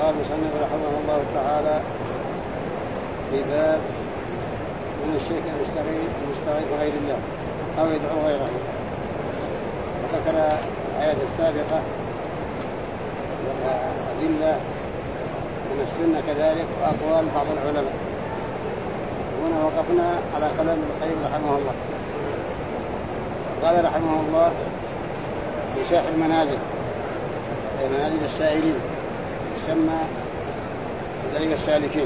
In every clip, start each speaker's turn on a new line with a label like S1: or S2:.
S1: قال المصنف رحمه الله تعالى في باب من الشرك المستغيث بغير الله أو يدعو غيره. وذكر الآيات السابقة والأدلة من السنة كذلك وأقوال بعض العلماء. هنا وقفنا على كلام ابن القيم رحمه الله. قال رحمه الله في شرح المنازل أي منازل السائلين يسمى ذلك السالكين.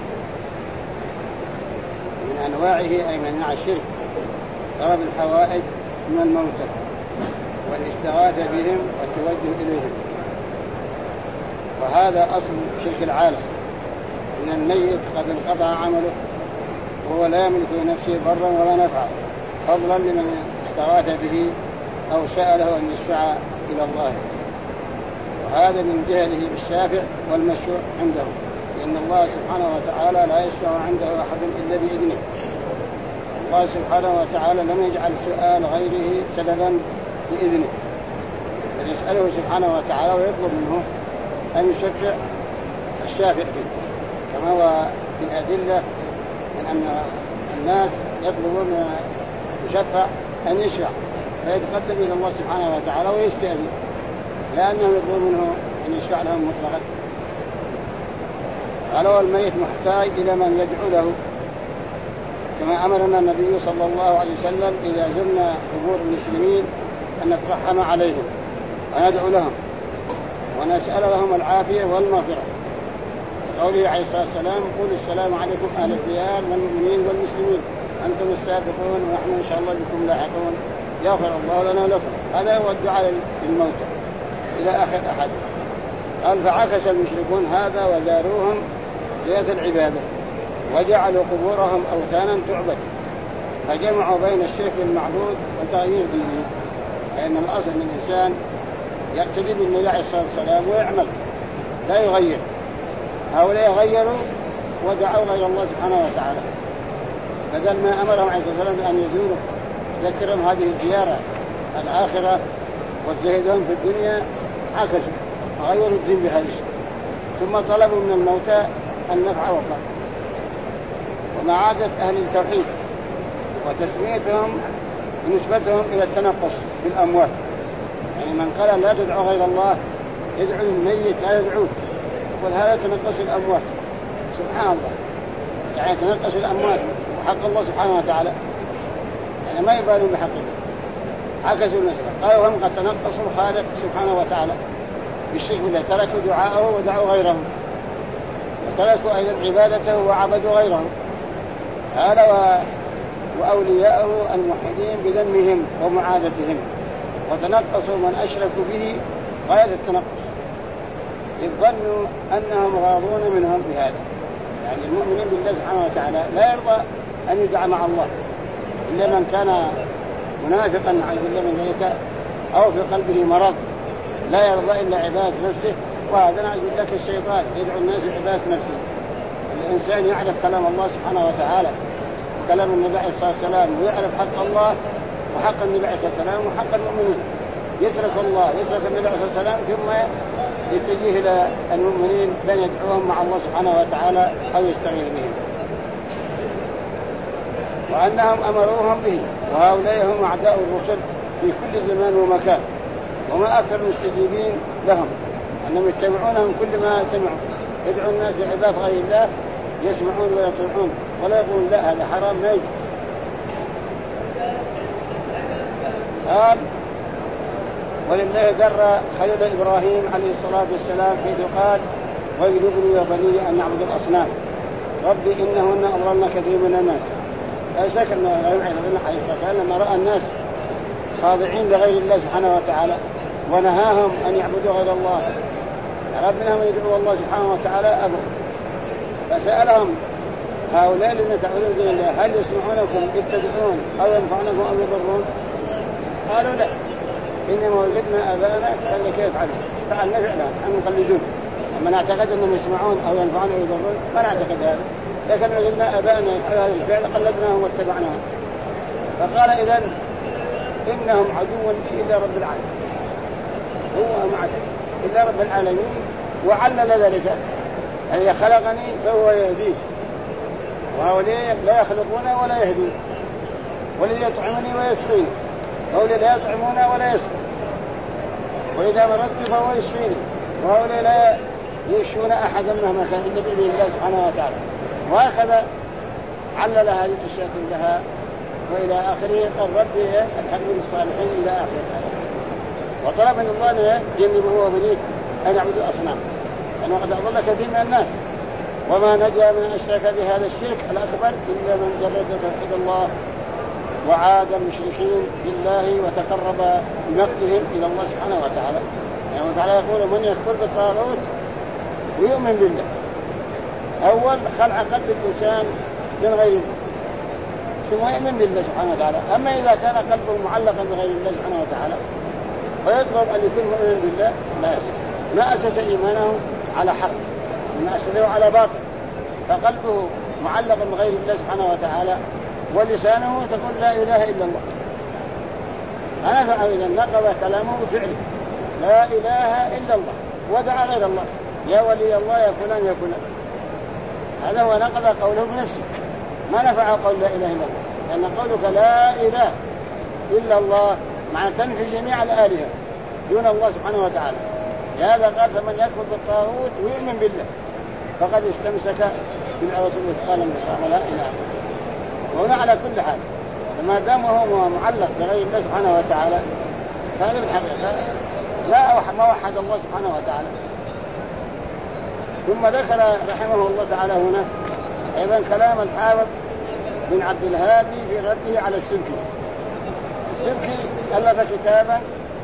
S1: من أنواعه أي من أنواع الشرك طلب الحوائج من الموتى والاستغاثة بهم والتوجه إليهم، وهذا أصل شرك العالم، إن الميت قد انقطع عمله وهو لا يملك لنفسه ضرا ولا نفعا، فضلا لمن استغاث به أو سأله أن يشفع إلى الله. وهذا من جهله بالشافع والمشفوع عنده، لأن الله سبحانه وتعالى لا يشفع عنده أحد إلا بإذنه. الله سبحانه وتعالى لم يجعل سؤال غيره سببا بإذنه، بل يسأله سبحانه وتعالى ويطلب منه أن يشفع الشافع فيه، كما هو في الأدلة من أن الناس يطلبون يشفع أن يشفع فيتقدم إلى الله سبحانه وتعالى ويستأذن، لا أنه يطلب منه أن يشفع لهم مطلقا. قالوا الميت محتاج إلى من يدعو له، كما أمرنا النبي صلى الله عليه وسلم إذا زرنا قبور المسلمين أن نترحم عليهم وندعو لهم ونسأل لهم العافية والمغفرة. قوله عليه الصلاة والسلام: قل السلام عليكم أهل الديار والمؤمنين والمسلمين، أنتم السابقون ونحن إن شاء الله بكم لاحقون، يغفر الله لنا ولكم. هذا هو الدعاء للموتى إلى آخر أحد. قال: فعكس المشركون هذا وزاروهم زيادة العبادة وجعلوا قبورهم أوثانا تعبد، فجمعوا بين الشرك المعبود وتغيير دينه. لأن الأصل من الإنسان يقتدي بالنبي عليه الصلاة والسلام ويعمل لا يغير. هؤلاء غيروا ودعوا غير الله سبحانه وتعالى، بدل ما أمرهم عليه الصلاة والسلام أن يزوروا ذكرهم هذه الزيارة الآخرة والزهدهم في الدنيا، عكسوا وغيروا الدين بهذا الشيء، ثم طلبوا من الموتى النفع والضر. ومعادة أهل التوحيد وتسميتهم ونسبتهم إلى التنقص بالأموات، يعني من قال لا تدعو غير الله يدعو الميت لا يدعوه، يقول هذا تنقص الأموات. سبحان الله، يعني تنقص الأموات وحق الله سبحانه وتعالى، يعني ما يبالون بحق الله. عكسوا المسألة، قالوا هم قد تنقصوا الخالق سبحانه وتعالى بالشرك بالله، تركوا دعاءه ودعوا غيره، وتركوا أيضا عبادته وعبدوا غيره. هذا وأولياءه الموحدين بذمهم ومعادتهم، وتنقصوا من أشركوا به غاية التنقص، إذ ظنوا أنهم راضون منهم بهذا. يعني المؤمنين بالله سبحانه وتعالى لا يرضى أن يدعى مع الله إلا من كان منافقا عن الله من ذلك أو في قلبه مرض، لا يرضى إلا عبادة نفسه. وهذا نعوذ بالله كالشيطان يدعو الناس عبادة نفسه. الإنسان يعرف كلام الله سبحانه وتعالى وكلام النبي عليه الصلاة والسلام، ويعرف حق الله وحق النبي عليه الصلاة والسلام وحق المؤمنين، يترك الله ويترك النبي عليه الصلاة والسلام، ثم يتجه إلى المؤمنين بأن يدعوهم مع الله سبحانه وتعالى أو يستغيث بهم، وأنهم أمروهم به. وهؤلاء هم أعداء الرسل في كل زمان ومكان، وما أكثر المستجيبين لهم أنهم يتبعونهم كل ما سمعوا. يدعو الناس لعباد غير الله يسمعون ويطيعون ولا يقولون لا هذا حرام ما يجب. قال: ولله در خليل إبراهيم عليه الصلاة والسلام حيث قال: واجنبني وبني أن نعبد الأصنام ربي إنهن أضللن كثير من الناس. لا شك أن النبي عليه الصلاة والسلام لما رأى الناس خاضعين لغير الله سبحانه وتعالى ونهاهم أن يعبدوا غير الله، ربنا من يدعو الله سبحانه وتعالى أبو، فسألهم: هؤلاء الذين تعبدون دون الله هل يسمعونكم إذ تدعون أو ينفعنكم أو يضرون؟ قالوا لا، إنما وجدنا آباءنا كذلك يفعلون، فعلنا فعلا نحن مقلدون. أما نعتقد أنهم يسمعون أو ينفعون أو يضرون ما نعتقد هذا، لكن وجدنا آباءنا يفعلون هذا الفعل قلدناهم واتبعناهم. فقال: إذن إنهم عدو لي إلا رب العالمين، هو معك إلا رب العالمين وعلل ذلك أن خلقني فهو يهديه، وهؤلاء لا يخلقون ولا يهدون، والذي يطعمني ويسقيني، وهؤلاء لا يطعمون ولا يسقون، وإذا مرضت فهو يشفيني، وهؤلاء لا يشفون أحدا مهما كان إلا بإذن الله سبحانه وتعالى. وهكذا علل هذه الأشياء كلها وإلى آخره. الرب الحمد للصالحين إلى آخره. وطلب من الله جنبه وبنيه أن يعبدوا الأصنام، أنه قد أضل كثير من الناس، وما نجا من أشرك بهذا الشرك الأكبر إلا من جرد توحيد الله وعاد المشركين بالله وتقرب بنقدهم إلى الله سبحانه وتعالى. يعني تعالى يقول من يكفر بالطاغوت ويؤمن بالله، أول خلع قلب الإنسان من غير الله ثم يؤمن بالله سبحانه وتعالى. أما إذا كان قلبه معلقا بغير الله سبحانه وتعالى ويطلب أن يكون مؤمنا بالله لا يصح، ما أسس إيمانه على حق، ما أسسه على باطل، فقلبه معلق بغير الله سبحانه وتعالى ولسانه تقول لا إله إلا الله. أنا فإذا نقض كلامه بفعله لا إله إلا الله، ودعا غير الله يا ولي الله يا فلان يا فلان، هذا هو نقض قوله بنفسه، ما نفع قول لا إله إلا الله، لأن قولك لا إله إلا الله معنى تنفي جميع الآلهة دون الله سبحانه وتعالى. لهذا قال فمن يكفر بالطاغوت ويؤمن بالله فقد استمسك بالعروة الوثقى لا انفصام لا إله. وهنا على كل حال فما دام هو معلق بغير الله سبحانه وتعالى فهذا بالحقيقة ما وحد الله سبحانه وتعالى. ثم ذكر رحمه الله تعالى هنا أيضا كلام الحافظ بن عبد الهادي في رده على السبكي. السبكي ألف كتابا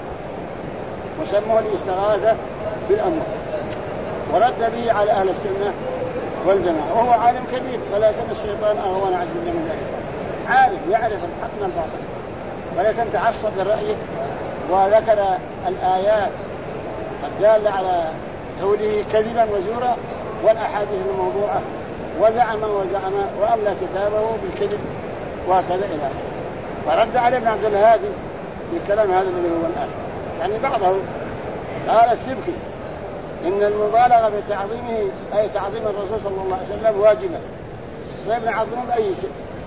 S1: وسموه الاستغاثة بالأموات ورد به على أهل السنة والجماعة، وهو عالم كبير ولكن الشيطان أهون عز وجل من ذلك، عالم يعرف الحق من الباطل ولكن تعصب لرأيه وذكر الآيات الدالة على قوله كذبا وزورا والأحاديث الموضوعة وزعم وأملى كتابه بالكذب وهكذا إلى آخره. فرد عليه ابن عبد الهادي بالكلام هذا الذي هو الآن، يعني بعضه قال السبكي إن المبالغة بتعظيمه أي تعظيم الرسول صلى الله عليه وسلم واجبة، فابن عظمه بأي شيء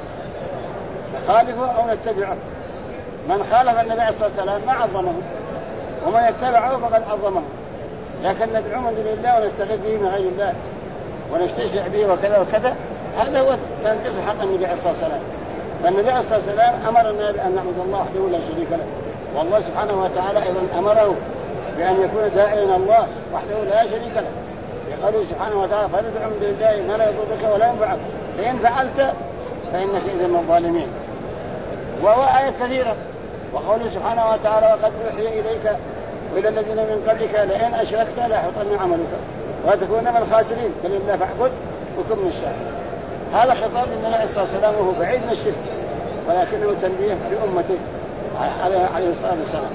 S1: خالفه أو نتبعه. من خالف النبي عليه الصلاة والسلام ما عظمه، ومن يتبعه فقد عظمه، لكن ندعو من دون الله ونستغيث به من غير الله ونستشفع به وكذا وكذا، هذا هو تنقص حق النبي عليه الصلاة والسلام. فالنبي عليه الصلاة والسلام أمرنا بأن نعبد الله وحده لا شريك له، والله سبحانه وتعالى أيضا أمره بأن يكون داعيا إلى الله وحده لا شريك له، يقول سبحانه وتعالى فادع من دون الله ما لا يضرك ولا ينفعك فإن فعلت فإنك إذا من الظالمين. وهو آيات كثيرة، وقوله سبحانه وتعالى وقد أوحي إليك وإلى الذين من قبلك لئن أشركت ليحبطن عملك وتكون من الخاسرين فلله فاعبد وكن من الشاكرين. هذا خطاب للنبي عليه الصلاة والسلام وهو بعيد من الشرك، ولكنه تنبيه لأمته عليه الصلاة والسلام.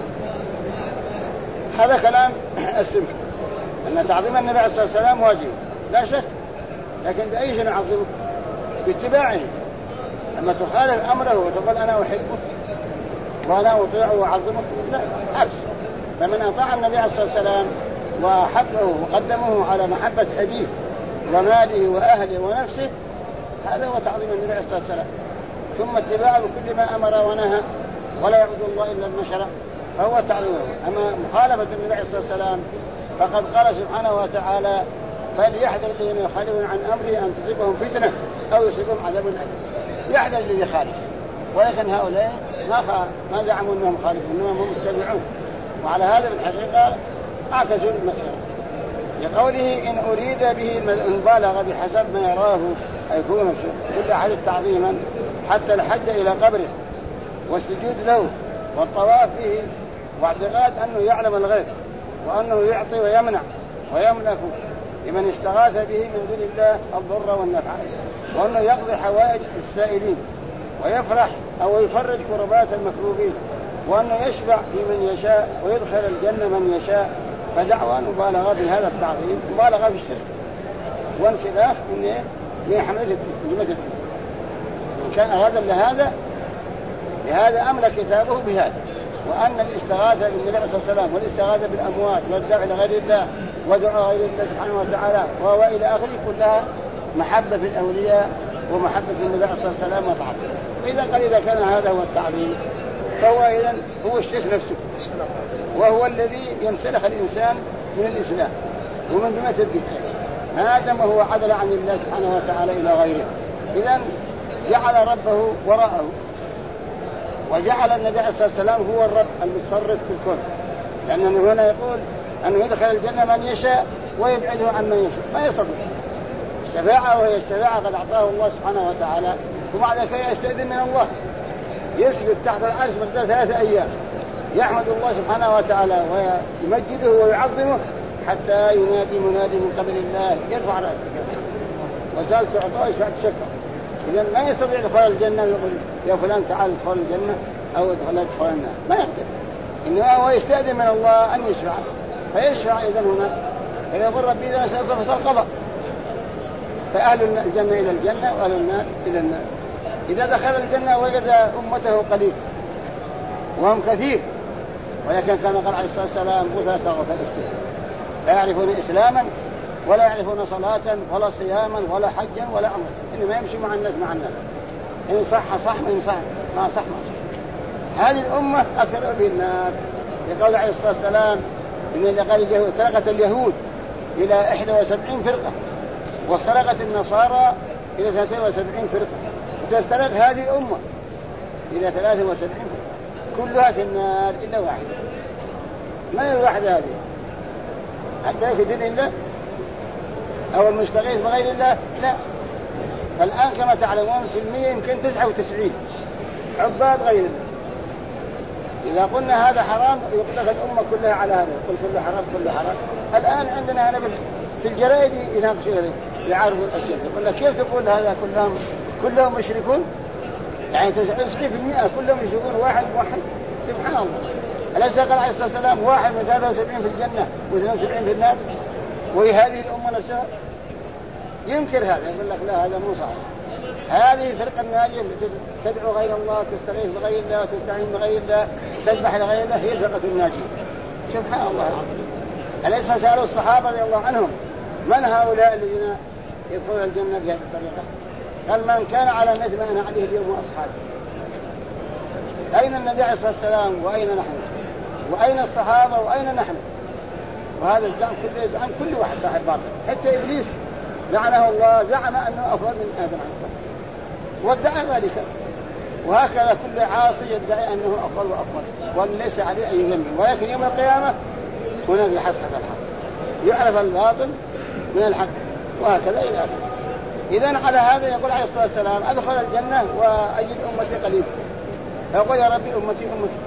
S1: هذا كلام السبك أن تعظيم النبي عليه الصلاة والسلام واجب لا شك، لكن بأي شيء نعظمه؟ باتباعه. أما تخالف أمره وتقول أنا أحبه وأنا أطيعه وأعظمه لا عكس. فمن أطاع النبي عليه الصلاة والسلام وحبه وقدمه على محبة أبيه وماله وأهله ونفسه هذا هو تعظيم النبي عليه الصلاة والسلام. ثم اتباعه بكل ما أمر ونهى ولا يعبد الله إلا ما شرع فهو تعظيمه. أما مخالفة النبي عليه الصلاة والسلام فقد قال سبحانه وتعالى فليحذر الذين يخالفون عن أمره أن تصيبهم فتنة أو يصيبهم عذاب أليم. يحذر الذي يخالف، ولكن هؤلاء ما زعموا أنهم خالفون إنما هم متبعون، وعلى هذا الحقيقة عكسوا المسألة. لقوله إن أريد به المبالغة بحسب ما يراه يكون كل أحد تعظيما حتى الحج إلى قبره والسجود له والطواف فيه واعتقاد أنه يعلم الغيب وأنه يعطي ويمنع ويملك لمن استغاث به من دون الله الضر والنفع، وأنه يقضي حوائج السائلين ويفرح أو يفرج كربات المكروبين، وأنه يشفع في من يشاء ويدخل الجنة من يشاء. فدعوى مبالغة في هذا التعظيم مبالغة في الشرك وانسلاخ من حملة الدين. إن كان أرادا لهذا أملك كتابه بهذا، وأن الاستغاثة بالنبي عليه الصلاة والسلام والاستغاثة بالأموات والدعوة لغير الله ودعاء غير الله سبحانه وتعالى وهو إلى آخره كلها محبة في الأولياء ومحبة في النبي صلى الله عليه وسلم وطاعته. وإذا قال إذا كان هذا هو التعظيم فهو إذن هو الشرك نفسه، وهو الذي ينسلخ الإنسان من الإسلام ومن ذمة الدين ما دام هو عدل عن الله سبحانه وتعالى إلى غيره. إذن جعل ربه وراءه، وجعل النبي عليه الصلاة والسلام هو الرب المتصرف في الكون، لأنه هنا يقول أنه يدخل الجنة من يشاء ويبعده عن من يشاء، ما يستطيع الشفاعة، وهي الشفاعة قد أعطاه الله سبحانه وتعالى، وبعد ذلك يستأذن من الله، يسجد تحت العرش مقدار 3 أيام يحمد الله سبحانه وتعالى ويمجده ويعظمه حتى ينادي منادي من قبل الله يرفع رأسه وسأل تعطاه يشفع تشفع. إذن ما يستطيع يدخل الجنة ويقول يا فلان تعال ادخل الجنة أو ادخل النار، ما يقدر، إنما هو يستأذن من الله أن يشفع فيشفع. إذن هنا فيقول ربي إذا سألك فصل قضى، فأهل الجنة إلى الجنة وأهل النار إلى النار. إذا دخل الجنة وجد أمته قليل وهم كثير، ولكن كما قال عليه الصلاة والسلام غثاة غثاء لا يعرفون إسلاما ولا يعرفون صلاة ولا صياما ولا حجا ولا عمرا، إنما يمشي مع الناس إن صح صح وإن صح ما صح ما صح. هذه الأمة أكثر في النار. يقول عليه الصلاة والسلام إن قال افترقت اليهود إلى 71 فرقة وافترقت النصارى إلى 73 فرقة، وتفترق هذه الأمة إلى 73 فرقة كلها في النار إلا واحدة. من الواحدة هذه؟ حتى في دين الله أو المستغيث بغير الله؟ لا. فالآن كما تعلمون في المية يمكن 99 عباد غير الله. إذا قلنا هذا حرام يطلق الأمة كلها على هذا، يقول كله حرام كله حرام. الآن عندنا هنا في الجرائد يناقشوا هذا يعرفوا الأشياء، يقول لك كيف تقول هذا كلهم مشركون؟ يعني 99% كلهم يشركون واحد موحد. سبحان الله. أليس قال عليه الصلاة والسلام واحد من 73 في الجنة و72 في النار؟ وهذه الأمة نفسها ينكر هذا، يقول لك لا هذا مو صحيح. هذه الفرقة الناجية التي تدعو غير الله تستغيث بغير الله وتستعين بغير الله تذبح لغير الله هي الفرقة الناجية. سبحان الله العظيم. أليس سألوا الصحابة رضي الله عنهم من هؤلاء الذين يدخلون الجنة بهذه الطريقة؟ قال من كان على مثل ما أنا عليه اليوم وأصحابي. أين النبي عليه الصلاة والسلام وأين نحن؟ وأين الصحابة وأين نحن؟ وهذا الزعم كله يزعم كل واحد صاحب باطل، حتى إبليس لعنه الله زعم أنه أفضل من آدم عليه الصلاة والسلام وادعى ذلك. وهكذا كل عاصي يدعي أنه أفضل وأفضل وليس عليه أي ذنب، ولكن يوم القيامة هناك يحصل الحق، يعرف الباطل من الحق، وهكذا إلى آخره. إذن على هذا يقول عليه الصلاة والسلام أدخل الجنة وأجد أمتي قليل، يقول يا ربي أمتي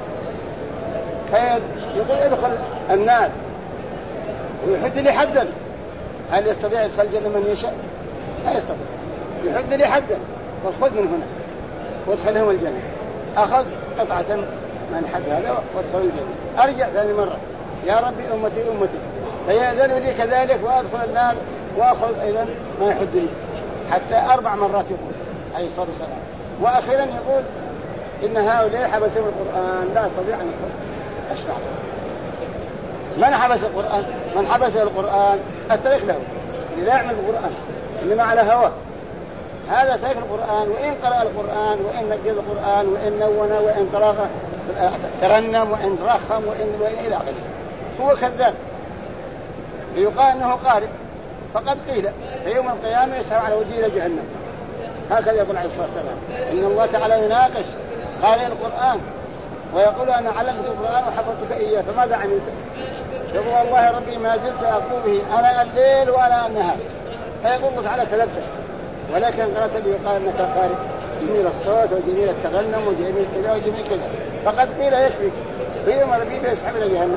S1: يقول ادخل النار ويحد لي حدا. هل يستطيع يدخل الجنة من يشاء؟ لا يستطيع. يحد لي حدا وخذ من هنا وادخلهم الجنة. أخذ قطعة من حد هذا وادخل الجنة. أرجع ثاني مرة يا ربي أمتي فيأذن لي كذلك وأدخل النار وأخذ أيضا ما يحد لي، حتى 4 مرات يقول عليه الصلاة والسلام. وأخيرا يقول إن هؤلاء حبسوا القرآن لا أستطيع أن أشرع. من حبس القرآن؟ من حبس القرآن التاريخ له لا يعمل القرآن إنما على هوى. هذا تاريخ القرآن، وإن قرأ القرآن وإن نجد القرآن وإن نون وإن ترنم وإن رخم وإن إلى آخره هو كذاب ليقال أنه قارئ. فقد قيل في يوم القيامة يسحب على وجهه إلى جهنم. هكذا يقول عليه الصلاة والسلام إن الله تعالى يناقش قارئ القرآن ويقول أنا علمت القرآن وحفظتك إياه فماذا عملت؟ يقول والله ربي ما زلت أقول به أنا الليل وأنا النهار. فيقول الله تعالى كذبت، ولكن قرأت لي يقال أنك قارئ جميل الصوت وجميل الترنم وجميل كذا وجميل كذا. فقد قيل يكفي في يوم ربي فيسحب إلى جهنم.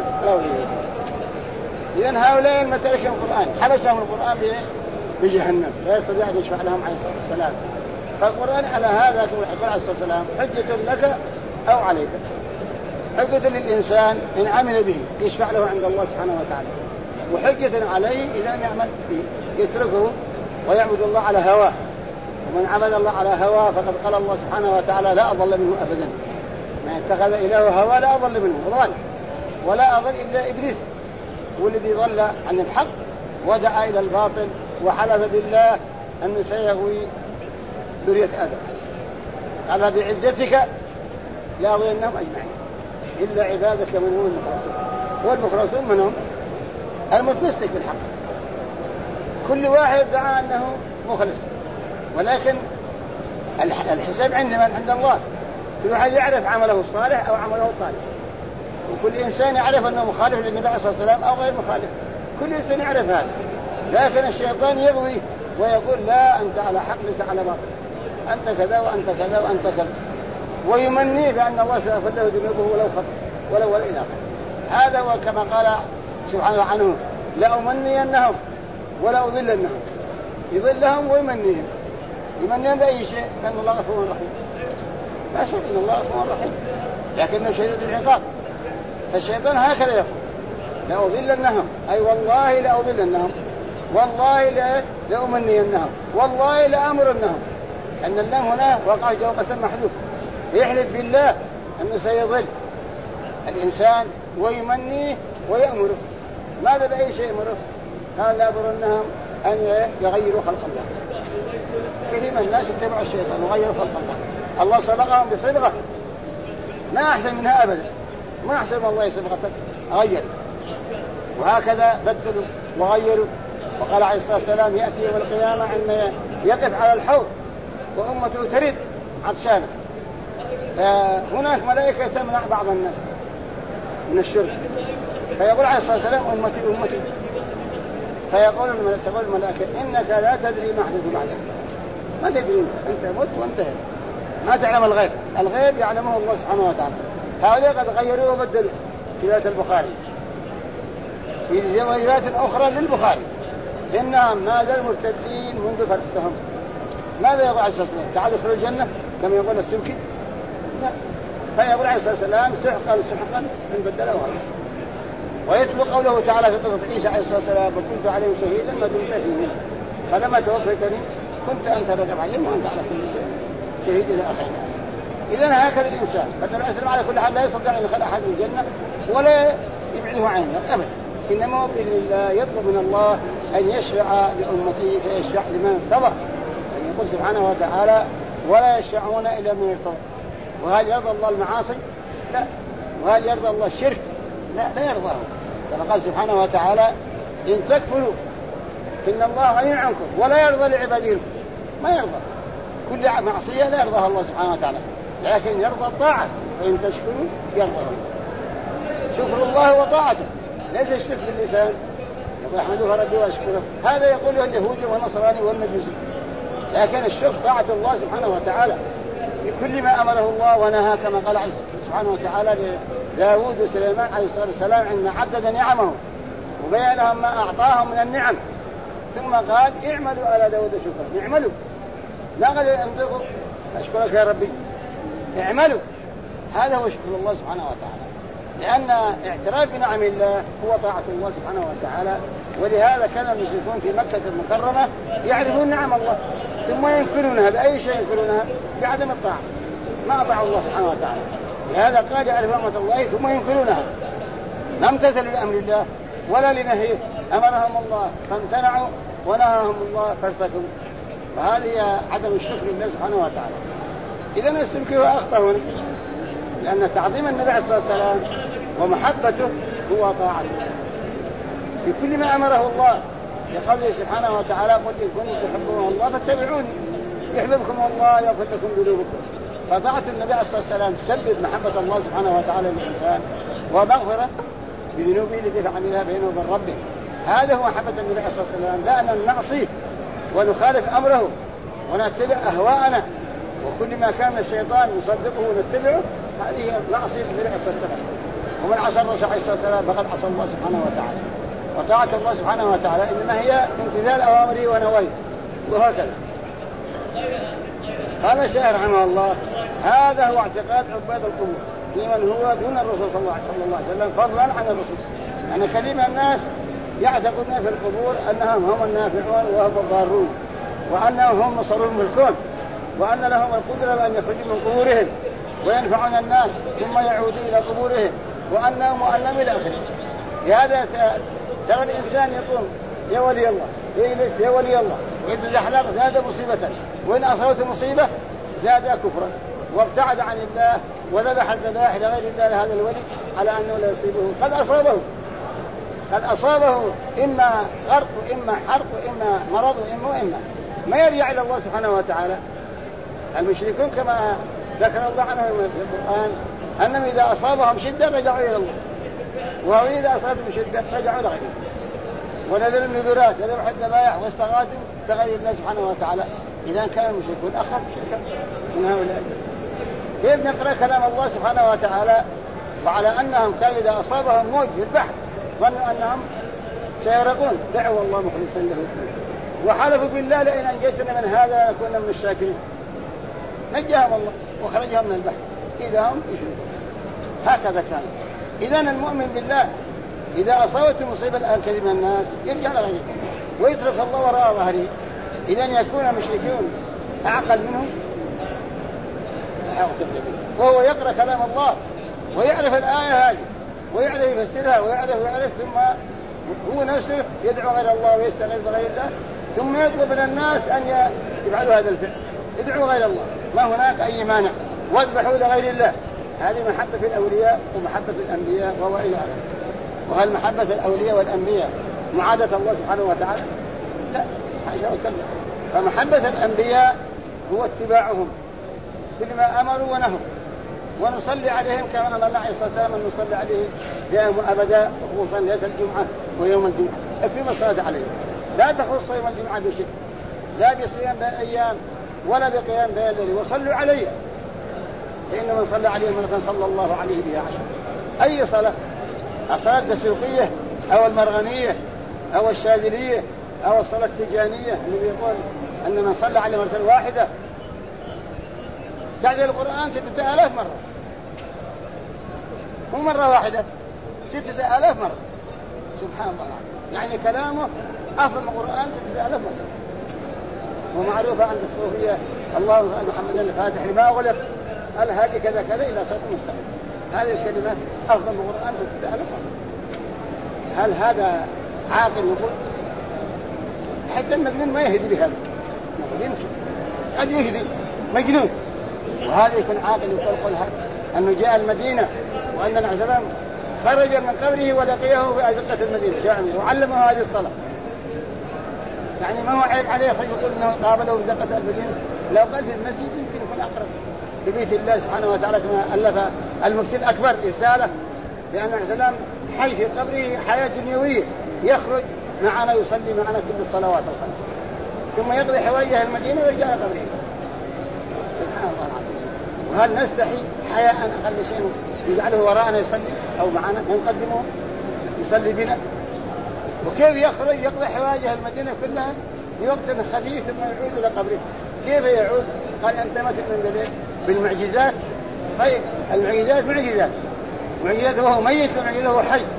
S1: إذن هؤلاء المتارك القرآن حبسهم القرآن بجهنم لا يستطيع أن يشفع لهم عليه الصلاة والسلام. فالقرآن على هذا كما يقول عليه الصلاة والسلام حجة لك أو عليك. حجة للإنسان إن عمل به يشفع له عند الله سبحانه وتعالى، وحجة عليه إذا لم يعمل به يتركه ويعبد الله على هواه. ومن عبد الله على هواه فقد قال الله سبحانه وتعالى لا أضل منه أبدا. من اتخذ إله هواه لا أضل منه ضال ولا أضل إلا إبليس. والذي ضل عن الحق ودعا إلى الباطل وحلف بالله أنه سيغوي ذرية آدم. أما بعزتك لا أغوينهم أجمعين إلا عبادك من هم المخلصون. والمخلصون منهم المتمسك بالحق. كل واحد دعا أنه مخلص، ولكن الحساب عند من؟ عند الله. كل واحد يعرف عمله الصالح أو عمله الطالح، وكل إنسان يعرف أنه مخالف للنبي عليه الصلاة والسلام أو غير مخالف. كل إنسان يعرف هذا، لكن الشيطان يغوي ويقول لا أنت على حق ليس على باطل، أنت كذا وأنت كذا وأنت كذا، ويمني بأن الله سيغفر له ذنوبه ولو خطأ ولو إلى آخره. هذا وكما قال سبحانه عنه لأمنينهم ولا أضلنهم، يضلهم ويمنيهم. يمنيهم بأي شيء؟ لأن الله غفور رحيم، لا شك أن الله غفور رحيم، لكنه شديد العقاب. فالشيطان هكذا يقول لأضلنهم، أي والله لأضلنهم، والله لأمنينهم، والله لأمرنهم. أن اللام هنا وقع جواب قسم محذوف، يحلف بالله أنه سيضل الإنسان ويمنيه ويأمره. ماذا بأي شيء يأمره؟ قال لأمرنهم أن يغيروا خلق الله. كثير من الناس اتبعوا الشيطان وغيروا خلق الله. الله سبقهم بصبغة ما أحسن منها أبدا، ما أحسن الله صبغة غير، وهكذا بدلوا وغيروا. وقال عليه الصلاة والسلام يأتي يوم القيامة أن يقف على الحوض وأمته ترد عطشانة، فهناك ملائكة تمنع بعض الناس من الشرب، فيقول عليه الصلاة والسلام أمتي أمتي، فيقول الملائكة إنك لا تدري ما حدث بعدك، ما تدري، أنت مت وانتهى، ما تعلم الغيب، الغيب يعلمه الله سبحانه وتعالى. هؤلاء قد غيروا وبدلوا في رواية البخاري، في روايات أخرى للبخاري إنهم ما زالوا مرتدين منذ فرقتهم. ماذا يقول عليه الصلاة والسلام؟ تعالوا ادخلوا الجنة كما يقول السبكي؟ لا، فيقول عليه الصلاة والسلام سحقا سحقا من بدله هذا. ويتلو قوله تعالى في قصة عيسى عليه الصلاة والسلام وكنت عليهم شهيدا ما دمت فيهم فلما توفيتني كنت أنت رقيب عليهم وأنت على كل شيء شهيد إلى آخره. إذن هكذا الإنسان فالنبي عليه الصلاة والسلام على كل حال لا يستطيع أن يدخل أحد الجنة ولا يبعده عنه أبدا، إنما بإذن الله يطلب من الله أن يشفع لأمته فيشفع لمن ارتضى. يقول سبحانه وتعالى ولا يشفعون إلا من ارتضى. وهل يرضى الله المعاصي؟ لا. وهل يرضى الله الشرك؟ لا يرضاه. كما قال سبحانه وتعالى إن تكفروا إن الله غني عنكم ولا يرضى لعباده. ما يرضى كل معصية لا يرضاها الله سبحانه وتعالى، لكن يرضى الطاعة، وإن تشكروا يرضى. شكر الله وطاعته ليس الشرك باللسان، يقول احمدوه ربي واشكره، هذا يقوله اليهودي والنصراني والمجوسي، لكن الشكر طاعة الله سبحانه وتعالى بكل ما أمره الله ونهى، كما قال سبحانه وتعالى لداود وسليمان عليه الصلاة والسلام عندما عدد نعمه وبين لهم ما أعطاهم من النعم، ثم قال اعملوا على داود شكرا. اعملوا، لا قال انطقوا أشكرك يا ربي، اعملوا. هذا هو شكر الله سبحانه وتعالى، لأن اعتراف بنعم الله هو طاعة الله سبحانه وتعالى. ولهذا كان المشركون في مكة المكرمة يعرفون نعم الله ثم ينكرونها. بأي شيء ينكرونها؟ بعدم الطاعة، ما أطاعوا الله سبحانه وتعالى. لهذا قال يعرف نعمة الله ثم ينكرونها، ما امتثلوا لأمر الله ولا لنهيه، أمرهم الله فامتنعوا ونهاهم الله فارتكبوا. وهذه عدم الشكر لله سبحانه وتعالى. إذن السلك هو أخطأ هنا، لأن تعظيم النبي عليه الصلاة والسلام ومحبته هو طاعته بكل ما أمره الله، لقوله سبحانه وتعالى قل إن كنتم تحبون الله فاتبعوني يحببكم الله يغفر لكم ذنوبكم. فطاعة النبي عليه الصلاة والسلام تسبب محبة الله سبحانه وتعالى للإنسان ومغفرة بذنوبه التي عملها بينه وبين ربه. هذا هو محبة النبي عليه الصلاة والسلام، لا أن نعصيه ونخالف أمره ونتبع أهواءنا، وكل ما كان الشيطان يصدقه ونتبعه هذه نعصي بالنبي عليه الصلاة والسلام. ومن عصى الرسول عليه الصلاة والسلام فقد عصى الله سبحانه وتعالى. وطاعة الله سبحانه وتعالى إنما هي امتثال أوامره ونواهيه، وهكذا. قال الشاعر رحمه الله هذا هو اعتقاد عباد القبور في من هو دون الرسول صلى الله عليه وسلم فضلا عن الرسول. يعني كثير من الناس يعتقدون في القبور أنهم هم النافعون وهم الضارون، وأنهم هم مصرون بالكون، وأن لهم القدرة بأن يخرجوا من قبورهم وينفعون الناس ثم يعودوا إلى قبورهم، وأنهم إلى آخره. لهذا ترى الإنسان يقوم يا ولي الله، يجلس يا ولي الله، يبدأ الأحلاق زاد مصيبة، وإن أصابته مصيبة زاد كفرا وابتعد عن الله وذبح الذبائح لغير الله لهذا الولي على أنه لا يصيبه. قد أصابه إما غرق وإما حرق وإما مرض وإما ما يرجع إلى الله سبحانه وتعالى. المشركون كما ذكر الله عنهم في القرآن أنهم إذا أصابهم شدة رجعوا إلى الله، وهؤلاء إذا أصابتهم شدة رجعوا لغيره، ونذر النذرات وذبح الذبائح واستغاثوا بغير الله سبحانه وتعالى. إذا كان المشركون أخف شركا من هؤلاء. كيف نقرأ كلام الله سبحانه وتعالى وعلى أنهم كانوا إذا أصابهم موج في البحر ظنوا أنهم سيغرقون دعوا الله مخلصا له الدين وحلفوا بالله لئن أنجيتنا من هذا لنكون من الشاكرين. نجاهم الله وخرجهم من البحر إذا هم يشركون. هكذا كان. إذن المؤمن بالله إذا أصابته مصيبة الآن كثير من الناس يرجع لغيره ويترك الله وراء ظهره. إذن يكون المشركون أعقل منهم وهو يقرأ كلام الله ويعرف الآية هذه ويعرف يفسرها ويعرف ثم هو نفسه يدعو غير الله ويستغيث بغير الله ثم يطلب من الناس أن يفعلوا هذا الفعل، يدعوا غير الله ما هناك أي مانع واذبحوا لغير الله. هذه محبة الأولياء ومحبة الأنبياء وهو إلى آخره. وهل محبة الأولياء والأنبياء معادة الله سبحانه وتعالى؟ لا، حاشا وكلا. فمحبة الأنبياء هو اتباعهم بما أمروا ونهوا، ونصلي عليهم كما أمرنا عليه الصلاة والسلام أن نصلي عليهم دائما أبدا، وخصوصا ليلة الجمعة ويوم الجمعة أكثر الصلاة عليهم. لا تخص يوم الجمعة بشيء، لا بصيام بين الأيام ولا بقيام بين الليل، وصلوا علي فإن من صلى عليه مرة صلى الله عليه بها 10. أي صلاة؟ الصلاة الدسوقية أو المرغنية أو الشاذلية أو الصلاة التجانية الذي يقول أن من صلى عليه مرة واحدة تعدل القرآن 6000 مرة، مو مرة واحدة 6000 مرة. سبحان الله، يعني كلامه أفضل من القرآن 6000 مرة. ومعروفة عند الصوفية اللهم صل محمد الفاتح لما أغلق الهادي كذا كذا إلى صراط مستقيم. هذه الكلمات أفضل من القرآن 6000 مرة. هل هذا عاقل نقول؟ حتى المجنون ما يهدي بهذا، نقول يمكن قد يهدي مجنون، وهذا يكون عاقل يقول هذا أنه جاء المدينة وأن العسلام خرج من قبره ولقيه في أزقة المدينة جامعة وعلمه هذه الصلاة. يعني ما هو عيب عليه يقول أنه قابله في أزقة المدينة؟ لو قال في المسجد يمكن يكون أقرب في بيت الله سبحانه وتعالى. كما ألف المفتي الأكبر رسالة لأن العسلام حي في قبره حياة دنيوية، يخرج معنا يصلي معنا كل الصلوات الخمس ثم يقضي حوائجه المدينة ويرجع لقبره. سبحان الله العظيم. وهل نستحي حياء أقل شيء يجعله وراءنا يصلي أو معنا نقدمه يصلي بنا؟ وكيف يخرج يقضي حوائجه المدينة كلها لوقت خفيف ثم يعود إلى قبره؟ كيف يعود؟ قال أنت ما تؤمن بالمعجزات. طيب المعجزات معجزات وهو ميت ومعجزات وهو حي.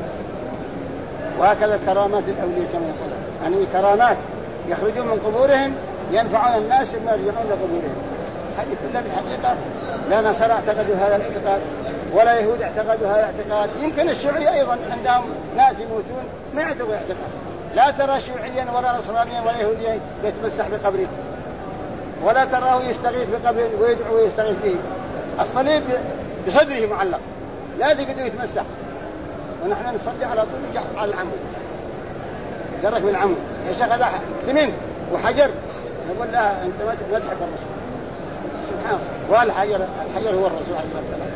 S1: وهكذا كرامات الأولياء كما يقولون، يعني كرامات يخرجون من قبورهم ينفعون الناس ثم يرجعون لقبورهم. هذه كلها بالحقيقة لا نصارى اعتقدوا هذا الاعتقاد ولا يهود اعتقدوا هذا الاعتقاد. يمكن الشيوعية أيضا عندهم ناس يموتون ما يعتقدوا اعتقاد. لا ترى شيوعيا ولا نصرانيا ولا يهوديا يتمسح بقبره، ولا تراه يستغيث بقبره ويدعو ويستغيث به. الصليب بصدره معلق لا تقدر يتمسح، ونحن نصلي على طول على العمود جرك بالعمود يا شيخ هذا سمنت وحجر، نقول لها أنت ما تحب الرسول. سبحان الله. والحجر هو الرسول عليه الصلاة والسلام.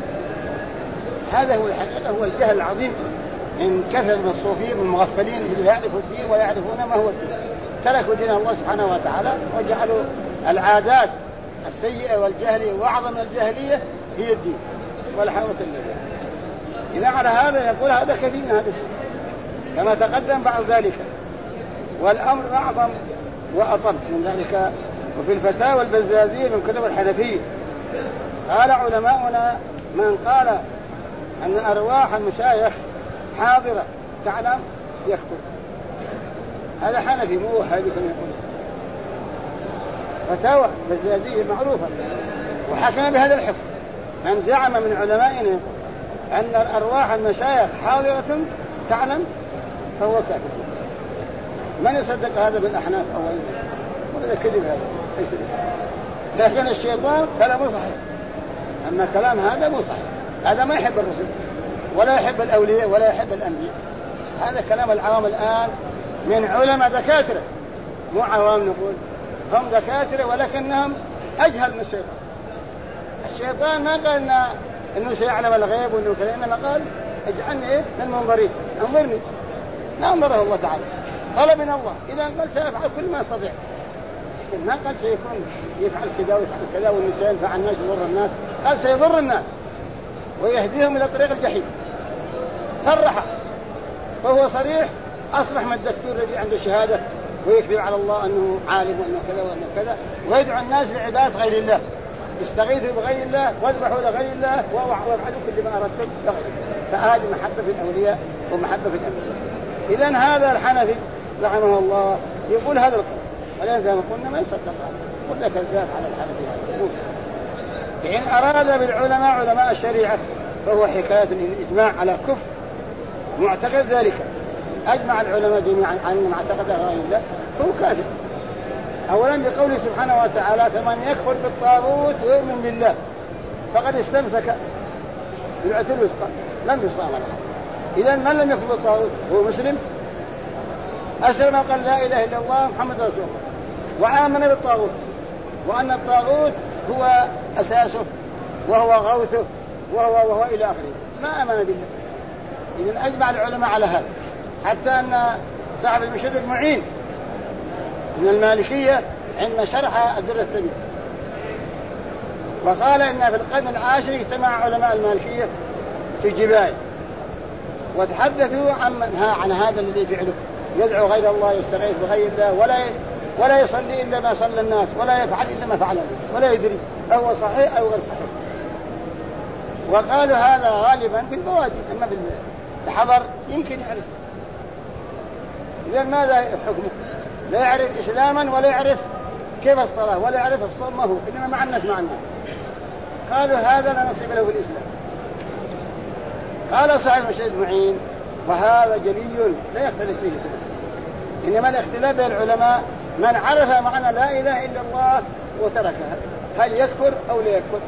S1: هذا هو الحقيقة، هو الجهل العظيم من كثر من الصوفيين المغفلين اللي يعرفوا الدين ولا يعرفون ما هو الدين. تركوا دين الله سبحانه وتعالى وجعلوا العادات السيئة والجهلية وأعظم الجاهلية هي الدين ولا حول ولا قوة. إذا على هذا يقول هذا كثير من هذا الشيء كما تقدم بعد ذلك، والأمر أعظم وأطم من ذلك. وفي الفتاوى البزازية من كتب الحنفية قال علماؤنا من قال أن أرواح المشايخ حاضرة تعلم يكفر. هذا حنفي مو وهابي كما يقول. فتاوى بزازية معروفة وحكم بهذا الحكم. من زعم من علمائنا أن الأرواح المشايخ حاضرة تعلم فهو كافر. من يصدق هذا بالأحناف أو غيره؟ وهذا كذب، هذا ليس الإسلام. لكن الشيطان كلامه صحيح، أما كلام هذا مو صحيح. هذا ما يحب الرسل ولا يحب الأولياء ولا يحب الأنبياء. هذا كلام العوام الآن من علماء دكاترة، مو عوام نقول، هم دكاترة ولكنهم أجهل من الشيطان. الشيطان ما قال إنه سيعلم الغيب وإنه كذا، إنما قال اجعلني من المنظرين، انظرني. ما أنظره الله تعالى، طلب من الله. إذا قال سيفعل كل ما يستطيع، لكن ما قال سيكون يفعل كذا ويفعل كذا وإنه سينفع الناس ويضر الناس. قال سيضر الناس ويهديهم إلى طريق الجحيم، صرح. وهو صريح أصرح من الدكتور الذي عنده شهادة ويكذب على الله أنه عالم وأنه كذا وأنه كذا، ويدعو الناس لعبادة غير الله، استغيثوا بغير الله واذبحوا لغير الله وافعلوا كل ما أردتم لغير الله. فهذه محبة في الأولياء ومحبة في الأنبياء. إذن هذا الحنفي رحمه الله يقول هذا القول، ولكن كما قلنا ما يصدق هذا، قلنا كذاب على الحنفي هذا موسى. فإن أراد بالعلماء علماء الشريعة فهو حكاية الإجماع على كفر معتقد ذلك. أجمع العلماء جميعا عن أن معتقد غير الله هو كافر. أولا بقوله سبحانه وتعالى فمن يكفر بالطاغوت ويؤمن بالله فقد استمسك بالعروة الوثقى لم يصام له. إذا من لم يكفر بالطاغوت هو مسلم، أسلم قال لا إله إلا الله محمد رسول الله، وآمن بالطاغوت وأن الطاغوت هو أساسه وهو غوثه وهو إلى آخره، ما آمن بالله. إذن أجمع العلماء على هذا، حتى أن صاحب المشهد المعين من المالكية عندما شرح الدر الثمين وقال إن في القرن العاشر اجتمع علماء المالكية في جبال وتحدثوا عن هذا الذي فعله، يدعو غير الله، يستغيث بغير الله، ولا يصلي إلا ما صلى الناس، ولا يفعل إلا ما فعل الناس، ولا يدري أو صحيح أو غير صحيح. وقالوا هذا غالبا في البوادي، أما في الحضر يمكن يعرف. إذن ماذا حكمه؟ لا يعرف إسلاما ولا يعرف كيف الصلاة ولا يعرف الصوم ما هو، إنما مع الناس. قالوا هذا لا نصيب له في الإسلام. قال صاحب المشهد المعين وهذا جلي لا يختلف فيه، إنما الاختلاف بين العلماء من عرف معنى لا إله إلا الله وتركها هل يكفر أو لا يكفر.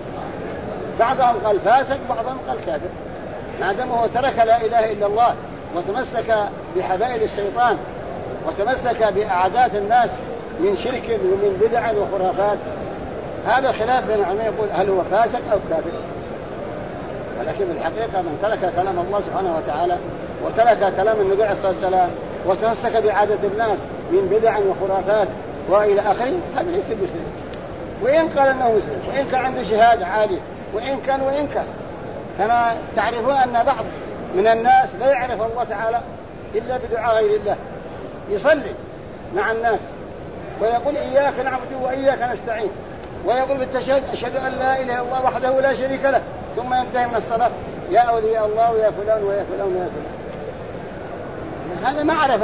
S1: بعضهم قال فاسق وبعضهم قال كافر، ما دام هو ترك لا إله إلا الله وتمسك بحبائل الشيطان وتمسك بأعداد الناس من شرك ومن بدع وخرافات. هذا خلاف بين العلماء، يقول هل هو فاسق أو كافر. ولكن الحقيقة من ترك كلام الله سبحانه وتعالى وترك كلام النبي عليه الصلاة والسلام وتمسك بعادة الناس من بدع وخرافات وإلى آخره هذا ليس مسلم، وإن قال أنه مسلم وإن كان عنده شهادة عالية وإن كان كما تعرفون أن بعض من الناس لا يعرف الله تعالى إلا بدعاء غير الله، يصلي مع الناس ويقول إياك نعبد وإياك نستعين، ويقول بالتشهد أشهد أن لا إله إلا الله وحده لا شريك له، ثم ينتهي من الصلاة يا أولياء الله ويا فلان ويا فلان ويا فلان. هذا ما عرف،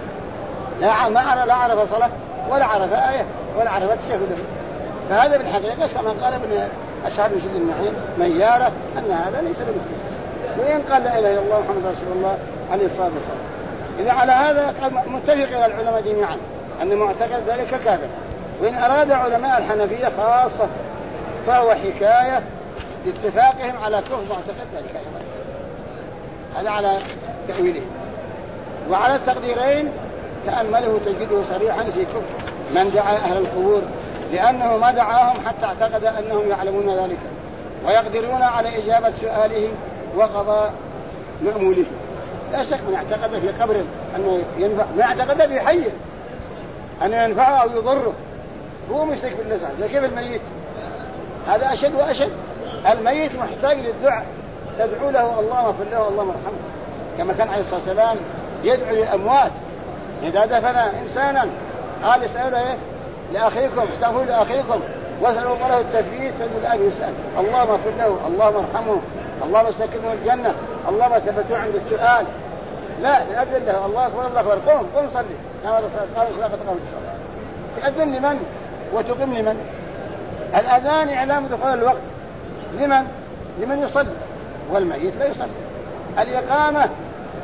S1: لا عرف صلاة ولا عرف آية ولا عرف التشهد. فهذا بالحقيقة كما قال ابن أصحاب المشهد المعين من يرى أن هذا ليس بمسلم، وإن قال لا إله إلا الله محمد رسول الله عليه الصلاة والسلام. إذا على هذا متفق إلى العلماء جميعا أن معتقد ذلك كافر. وإن أراد علماء الحنفية خاصة فهو حكاية لاتفاقهم على كفر معتقد ذلك أيضا. هذا على تأويله. وعلى التقديرين تأمله تجده صريحا في كفر من دعا أهل القبور، لأنه ما دعاهم حتى اعتقد أنهم يعلمون ذلك ويقدرون على إجابة سؤالهم وقضاء مأموله. لا شك من اعتقد في قبر أنه ينفع، ما اعتقد في حي أنه ينفعه أو يضره، هو مشرك بالله. لكن الميت هذا أشد وأشد. الميت محتاج للدعاء، تدعو له اللهم اغفر له اللهم ارحمه، كما كان عليه الصلاة والسلام يدعو للأموات. إذا دفن إنسانا قال اسألوا لأخيكم، استغفروا لأخيكم واسألوا الله له التثبيت، فإنه الآن يسأل اللهم اغفر له اللهم ارحمه اللهم اسكنه الجنة اللهم ثبتوه عند السؤال. لا نأذن له الله أكبر الله أكبر، قم صلي، قام صلاة قامت الصلاة. تأذن لمن وتقيم لمن؟ الأذان إعلام دخول الوقت لمن يصلي، والميت لا يصلي. الإقامة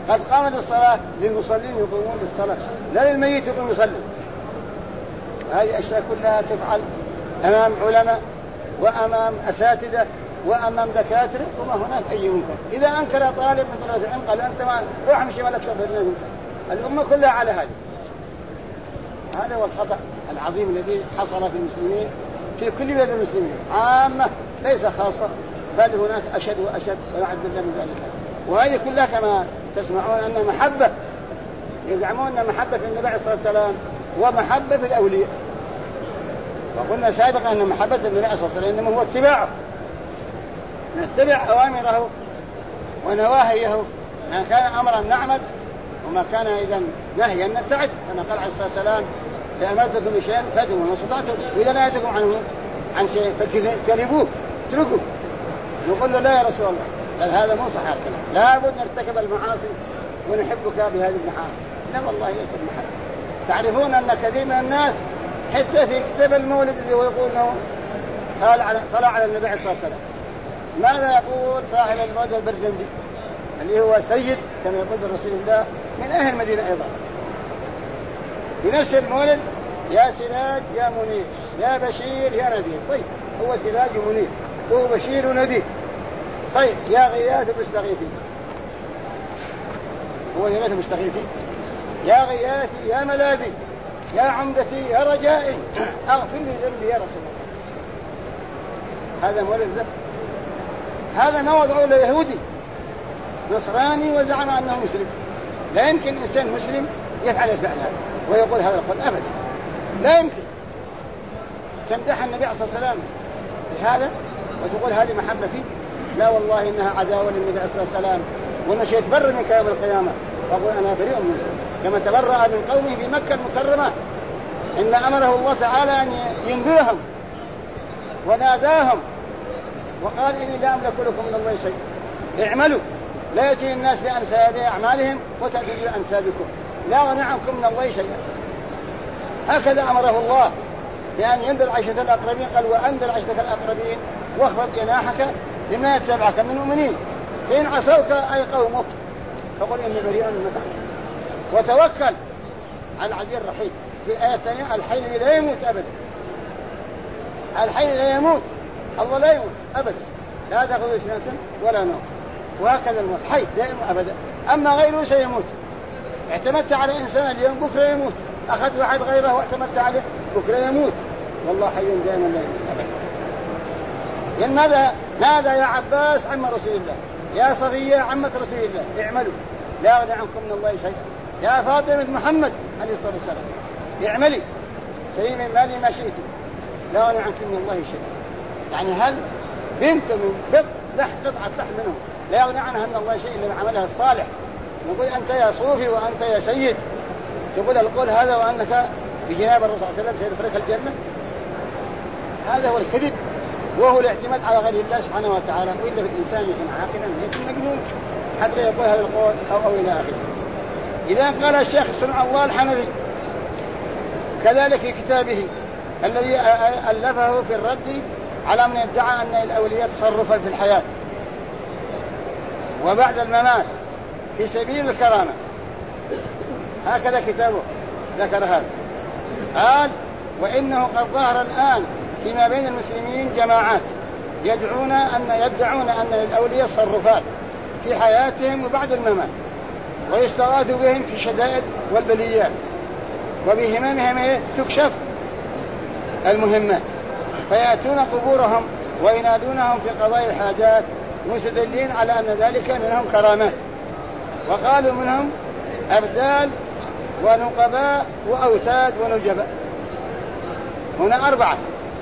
S1: قد قامت الصلاة للمصلين يقومون للصلاة، لا للميت يقوم يصلي. هذه أشياء كلها تفعل أمام علماء وأمام أساتذة وأمام دكاترة، وما هناك أي منكر. إذا أنكر طالب من طلاب العلم قال أنت ما روح امشي مالك شغل بالناس، الأمة كلها على هذا هو الخطأ العظيم الذي حصل في المسلمين في كل بلاد المسلمين عامة ليس خاصة، بل هناك أشد وأشد ونعوذ بالله من ذلك. وهذه كلها كما تسمعون أن محبة، يزعمون أن محبة في النبي عليه الصلاة والسلام ومحبة في الأولياء. وقلنا سابقا أن محبة النبي عليه الصلاة والسلام إنما هو اتباعه، نتبع أوامره ونواهيه، ما كان أمرا نعمد وما كان إذا نهيا نبتعد، كما قال عليه الصلاة والسلام فأمرتكم بشيء فاتوا وما استطعتم، وإذا نهيتكم عن شيء فاجتنبوه اتركوا. نقول له لا يا رسول الله، قال هذا مو صحيح الكلام، لابد نرتكب المعاصي ونحبك بهذه المعاصي. لا والله ليس المحبة. تعرفون أن كثير من الناس حتى في كتاب المولد اللي هو يقول انه صلاة على النبي عليه الصلاة والسلام، ماذا يقول صاحب المولد البرزندي اللي هو سيد كما يقول رسول الله من أهل المدينة أيضا، بنفس المولد يا سراج يا منير يا بشير يا نذير. طيب هو سراج ومنير هو بشير ونذير، طيب يا غياث مستغيثي، هو غياث مستغيثي، يا غياثي يا ملاذي يا عمدتي يا رجائي اغفر لي ذنبي يا رسول الله. هذا مولد ذنب، هذا ما وضعه له يهودي نصراني وزعم انه مسلم. لا يمكن انسان مسلم يفعل الفعل هذا ويقول هذا القول ابدا، لا يمكن. تمدح النبي عليه الصلاه والسلام بهذا وتقول هذه محبه فيه؟ لا والله انها عداوه للنبي عليه الصلاه والسلام، ومش يتبرر منك يوم القيامه وأقول أنا بريء منه، كما تبرأ من قومه في مكة المكرمة إن أمره الله تعالى أن ينذرهم وناداهم وقال إني لا أملك لكم من الله شيء، اعملوا لا يأتي الناس بأنساب أعمالهم وتأتي بأنسابكم لا أغني عنكم من الله شيئا. هكذا أمره الله بأن ينذر عشرة الأقربين، قال وأنذر عشرة الأقربين واخفض جناحك لما يتبعك من المؤمنين فإن عصوك أي قومك فقل إني بريء منك وتوكل على العزيز الرحيم. في الآية الثانية الحي الذي لا يموت أبدا، الحي الذي لا يموت، الله لا يموت أبدا، لا تأخذه سنة ولا نوم، وهكذا الموت حي دائم أبدا. أما غيره سيموت، اعتمدت على إنسان اليوم بكرة يموت، أخذت واحد غيره واعتمدت عليه بكرة يموت، والله حي دائما لا يموت أبدا. يعني ماذا نادى يا عباس عم رسول الله، يا صفية عمة رسول الله اعملوا لا أغني عنكم من الله شيئا، يا فاطمة محمد عليه الصلاة والسلام اعملي شيء من مالي ما شئت لا أغني عنكم من الله شيئا. يعني هل بنت من قطعة لحم منهم لا يغني عنها من الله شيء إلا عملها الصالح؟ نقول أنت يا صوفي وأنت يا سيد تقول القول هذا وأنك بجناب الرسول صلى الله عليه وسلم سيدخلك الجنة؟ هذا هو الكذب، وهو الاعتماد على غير الله سبحانه وتعالى. وإلا الإنسان يكون عاقلا يكون مجنون حتى يقول هذا القول أو إلى آخره. إذا قال الشيخ صنع الله الحنفي كذلك في كتابه الذي ألفه في الرد على من يدعى أن الأولياء تصرفا في الحياة وبعد الممات في سبيل الكرامة، هكذا كتابه ذكر هذا. قال وإنه قد ظهر الآن فيما بين المسلمين جماعات يدعون أن الأولياء تصرفات في حياتهم وبعد الممات، ويستغاث بهم في الشدائد والبليات، وبهممهم تكشف المهمات، فيأتون قبورهم وينادونهم في قضاء الحاجات مستدلين على أن ذلك منهم كرامات، وقالوا منهم أبدال ونقباء وأوتاد ونجباء. هنا 4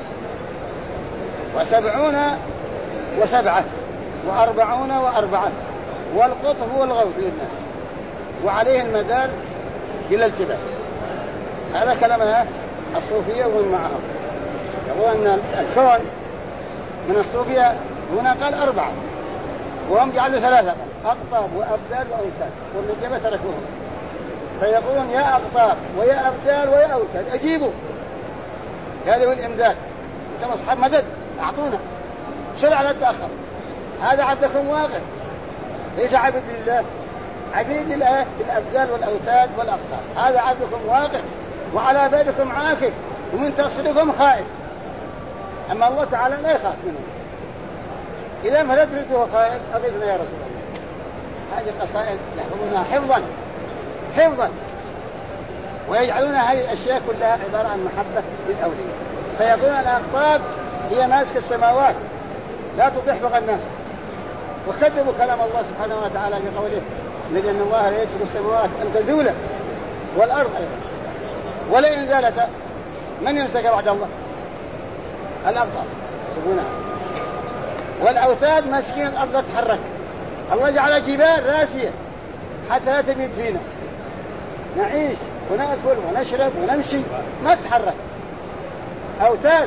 S1: و70 و7 و40 و4، والقطب هو الغوث للناس وعليه المدار إلى التباس. هذا كلام الصوفية ومن معهم، يقول أن الكون من الصوفية هنا قال 4 وهم جعلوا 3 أقطاب وأبدال وأوتاد، والنجبة تركوهم، فيقولون يا أقطاب ويا أبدال ويا أوتاد أجيبوا، هذا هو الإمداد، أنتم أصحاب مدد أعطونا بسرعة لا تأخر، هذا عبدكم واقع ليس عبد لله، عبيد للأبدال والأوتاد والأقطار. هذا عبدكم واقف وعلى بابكم عاكف ومن تقصدكم خائف. أما الله تعالى لا يخاف منهم. إذا ما تريده خائف أغثنا يا رسول الله. هذه القصائد يحفظونها حفظا ويجعلون هذه الأشياء كلها عبارة عن محبة للأولياء. فيقولون الأقطاب هي ماسك السماوات لا تطيح فوق الناس، وكذبوا كلام الله سبحانه وتعالى بقوله لأن الله لا يترك السماوات أن تزولا والأرض أيضا ولئن زالتا من يمسك بعد الله؟ الأقطاب يسمونها. والأوتاد ماسكين الأرض لا تتحرك. الله جعل جبال راسية حتى لا تميد فينا، نعيش ونأكل ونشرب ونمشي ما تتحرك. أوتاد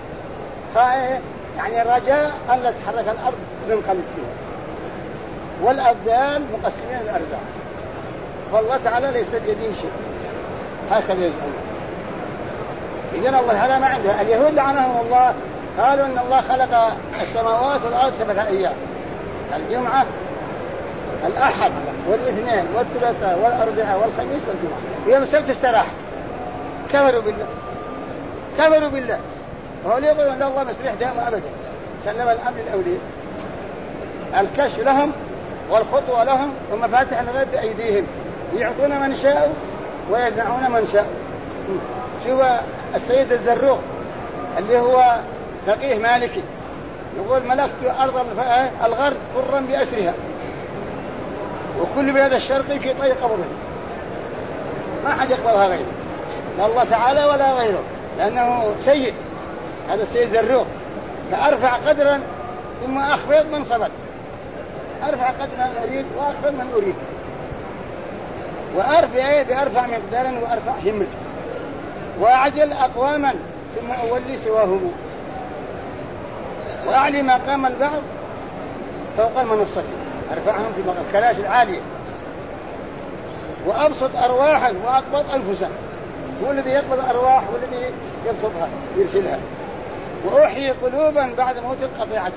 S1: يعني رجاء أن لا تتحرك الأرض ننقلب فيها. والأبدال مقسمين الأرزاق، والله تعالى ليس بيده شيء، هكذا يزعمون. إذن الله تعالى ما عنده. اليهود لعنهم الله قالوا إن الله خلق السماوات والأرض 7 أيام، الجمعة الأحد والاثنين والثلاثاء والأربعاء والخميس والجمعة، يوم السبت استراح. كفروا بالله وهو يقولون أن الله مسرح دائما أبدا. سلم الأمر للأولياء، الكشف لهم والخطوة لهم ومفاتح الغيب بأيديهم، يعطون من شاء ويدعون من شاء. شوف السيد الزروق اللي هو فقيه مالكي يقول ملكت أرض الغرب قرا بأسرها وكل بلاد الشرق في طريق قبره. ما حد يقبلها غيره، لا الله تعالى ولا غيره، لأنه سيد. هذا السيد زروق فأرفع قدرا ثم أخفض من صبت. أرفع قدر من أريد وأخفض من أريد، بأرفع مقدارا وأرفع همة، وأعجل أقواما ثم أولي سواهم، وأعلي مقام البعض فوق المنصة، أرفعهم في مقام الكراسي العالية، وأبسط أرواحا وأقبض أنفسا. هو الذي يقبض أرواح والذي يبسطها يرسلها. وأحيي قلوبا بعد موت القطيعة،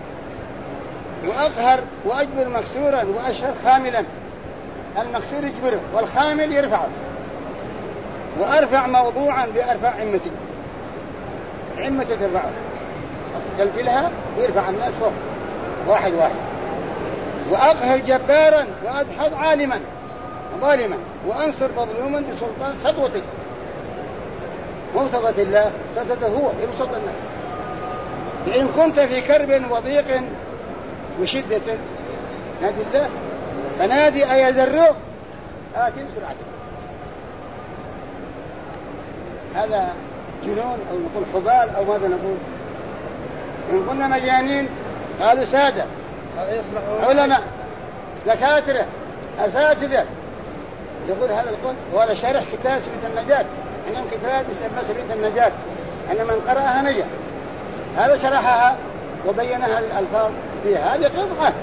S1: وأقهر وأجبر مكسورا وأشهر خاملا. المكسور يجبره والخامل يرفعه. وأرفع موضوعا بأرفع عمة ترفعه، تلتلها ويرفع الناس فوق واحد. وأقهر جبارا وأدحض عالما ظالما، وأنصر مظلوما بسلطان سطوته. موسطة الله سطته هو يبسط الناس. إن كنت في كرب وضيق وشدة نادي الله فنادي أيا زروق آتم سرعته. هذا جنون أو نقول حبال أو ماذا نقول. إن كنا مجانين قالوا سادة علماء دكاترة أساتذة. يقول هذا القول وهذا شرح كتاب سبيل النجاة. عندهم كتاب يسمى سبيل النجاة أن من قرأها نجا. هذا شرحها وبينها الألفاظ فيها. هذه قطعة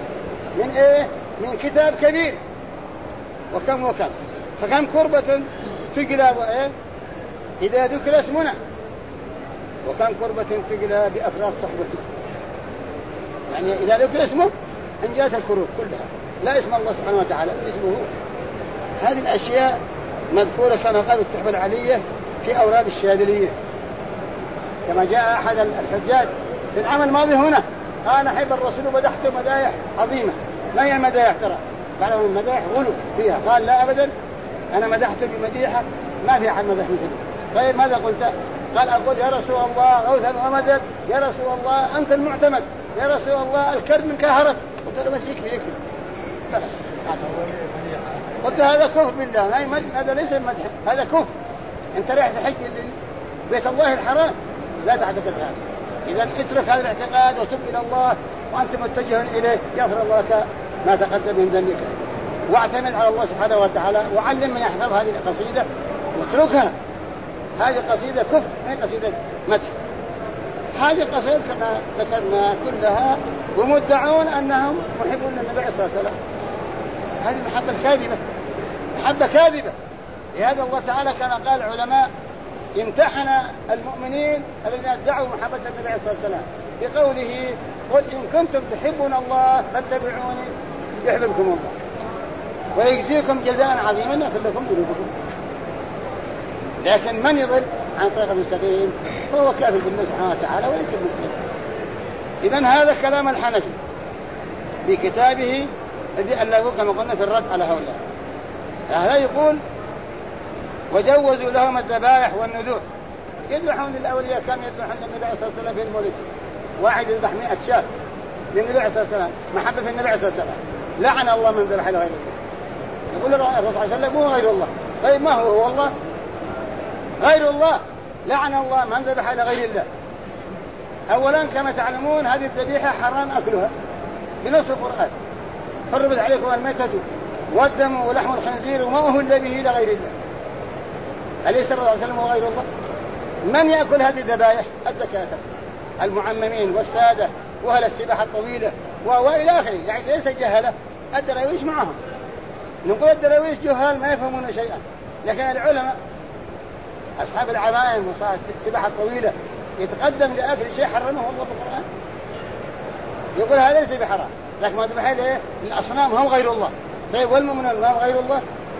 S1: من كتاب كبير. وكم فكم كربة تجلى إذا ذكر اسمنا، وكم كربة تجلى بأفراد صحبتي. يعني إذا ذكر اسمه انجات الكروب كلها، لا اسم الله سبحانه وتعالى، اسمه. هذه الأشياء مذكورة كما قال التحفة العلية في أوراد الشاذلية، كما جاء أحد الحجاج في العام الماضي هنا قال أحب الرسول ومدحته مدايح عظيمة. ما هي المدايح ترى؟ قال المدايح غلو فيها. قال لا أبدا، أنا مدحته بمديحة ما في أحد مدح مثله. طيب ماذا قلت؟ قال أقول يا رسول الله غوثا ومدد، يا رسول الله أنت المعتمد، يا رسول الله الكرب من كهرب. قلت له بس يكفي قلت هذا كفر بالله، هذا ليس المدح، هذا كفر. انت رايح تحج بيت الله الحرام، لا تعتقد هذا. إذا اترك هذا الاعتقاد وتب إلى الله وأنت متجه إليه، يغفر الله لك ما تقدم من ذنبك. واعتمد على الله سبحانه وتعالى، وعلم من يحفظ هذه القصيدة واتركها. هذه قصيدة كفر، ما هي قصيدة مدح. هذه القصيدة كما ذكرنا كلها ومدعون أنهم محبون للنبي عليه الصلاة والسلام. هذه محبة كاذبة. لهذا الله تعالى كما قال العلماء امتحن المؤمنين الذين ادعوا محبة النبي عليه الصلاة والسلام بقوله قل إن كنتم تحبون الله فاتبعوني يحببكم الله. ويجزيكم جزاء عظيما يغفر لكم ذنوبكم. لكن من يضل عن طريق المستقيم فهو كافر بالله سبحانه وتعالى وليس مسلم. إذن هذا كلام الحنفي بكتابه الذي ألفوه كما قلنا في الرد على هؤلاء. هذا يقول وجوزوا لهم الذبائح والنذور، يذبحون للأولياء كم يذبحون للنبي عليه الصلاة والسلام في المولد، واحد يذبح 100 شاة للنبي عليه الصلاة والسلام محبة في النبي عليه الصلاة والسلام. لعن الله من ذبح لغير الله. يقول الرسول صلى الله عليه وسلم هو غير الله. طيب ما هو الله؟ غير الله. لعن الله من ذبح لغير الله. أولا كما تعلمون هذه الذبيحة حرام أكلها بنص القرآن، حرمت عليكم الميتة والدم ولحم الخنزير وما أهل به لغير الله. أليس الرسول صلى الله عليه وسلم هو غير الله؟ من يأكل هذه الذبائح؟ الدكاترة المعممين والسادة وأهل السباحة الطويلة وإلى آخره، يعني ليس جهلة. الدراويش معهم، نقول الدراويش جهال ما يفهمون شيئا، لكن العلماء أصحاب العمائم وصاحب السباحة الطويلة يتقدم لأكل شيء حرمه الله بالقرآن، يقول هذا ليس بحرام، لكن ما ذبح له الأصنام هم غير الله. طيب والمؤمنون هم غير الله؟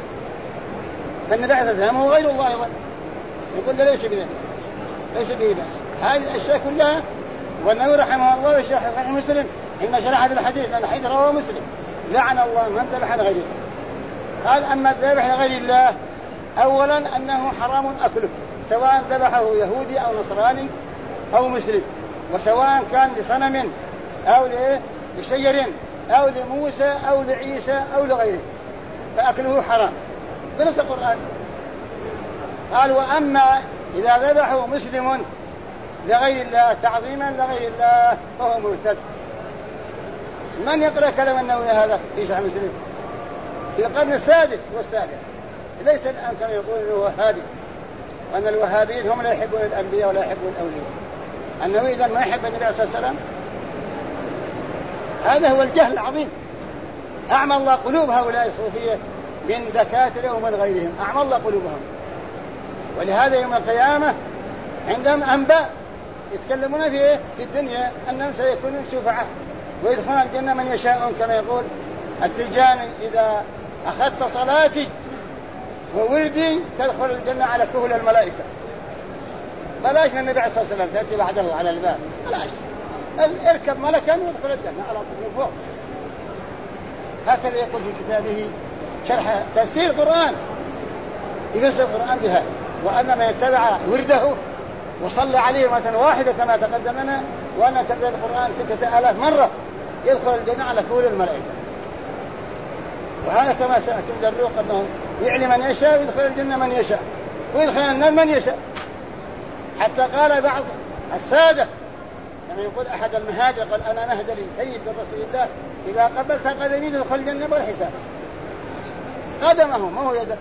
S1: فالنبي عليه الصلاة والسلام هو غير الله أيضا، يقول ليس بذلك، ليس به بأس. هذه الأشياء كلها. والنبي رحمه الله يشرح صحيح مسلم حين شرح هذا الحديث، لأن الحديث رواه مسلم، لعن الله من ذبح لغير الله. قال أما الذبح لغير الله أولا أنه حرام أكله، سواء ذبحه يهودي أو نصراني أو مسلم، وسواء كان لصنم أو لشجر أو لموسى أو لعيسى أو لغيره فأكله حرام بنص القرآن. قال وأما إذا ذبحه مسلم لغير الله تعظيما لغير الله فهو مرتد. من يقرأ كلام النووي هذا في شرح مسلم في القرن السادس والسابع؟ ليس الآن كما يقول الوهابي، وأن الوهابيين هم لا يحبون الأنبياء ولا يحبون الأولياء. النووي إذن ما يحب النبي عليه الصلاة والسلام؟ هذا هو الجهل العظيم. أعمى الله قلوب هؤلاء الصوفية من دكاترة ومن غيرهم، أعمى الله قلوبهم. ولهذا يوم القيامة عندهم أنباء يتكلمون في الدنيا أنهم سيكونون شفعاء ويدخلون الجنة من يشاءون، كما يقول التجاني إذا أخذت صلاتي ووردي تدخل الجنة على كهول الملائكة. بلاش من النبي عليه الصلاة والسلام تأتي بعده على الباب، بلاش اركب ملكا وادخل الجنة على طول من فوق. هكذا يقول في كتابه شرح تفسير القرآن، يفسر القرآن بهذا. وأن من يتبع ورده وصلى عليه مرة واحدة كما تقدم لنا، وأن تبدأ القرآن 6000 مرة يدخل الجنة على كل الملائكة. وهذا كما سأتم ذروق أنه يعلم من يشاء ويدخل الجنة من يشاء ويدخل النار من يشاء. حتى قال بعض السادة كما يقول أحد المهاجر قال أنا مهدى لي سيد رسول الله إذا قبلت قدمي يدخل الجنة بلا حساب. قدمه ما هو يده.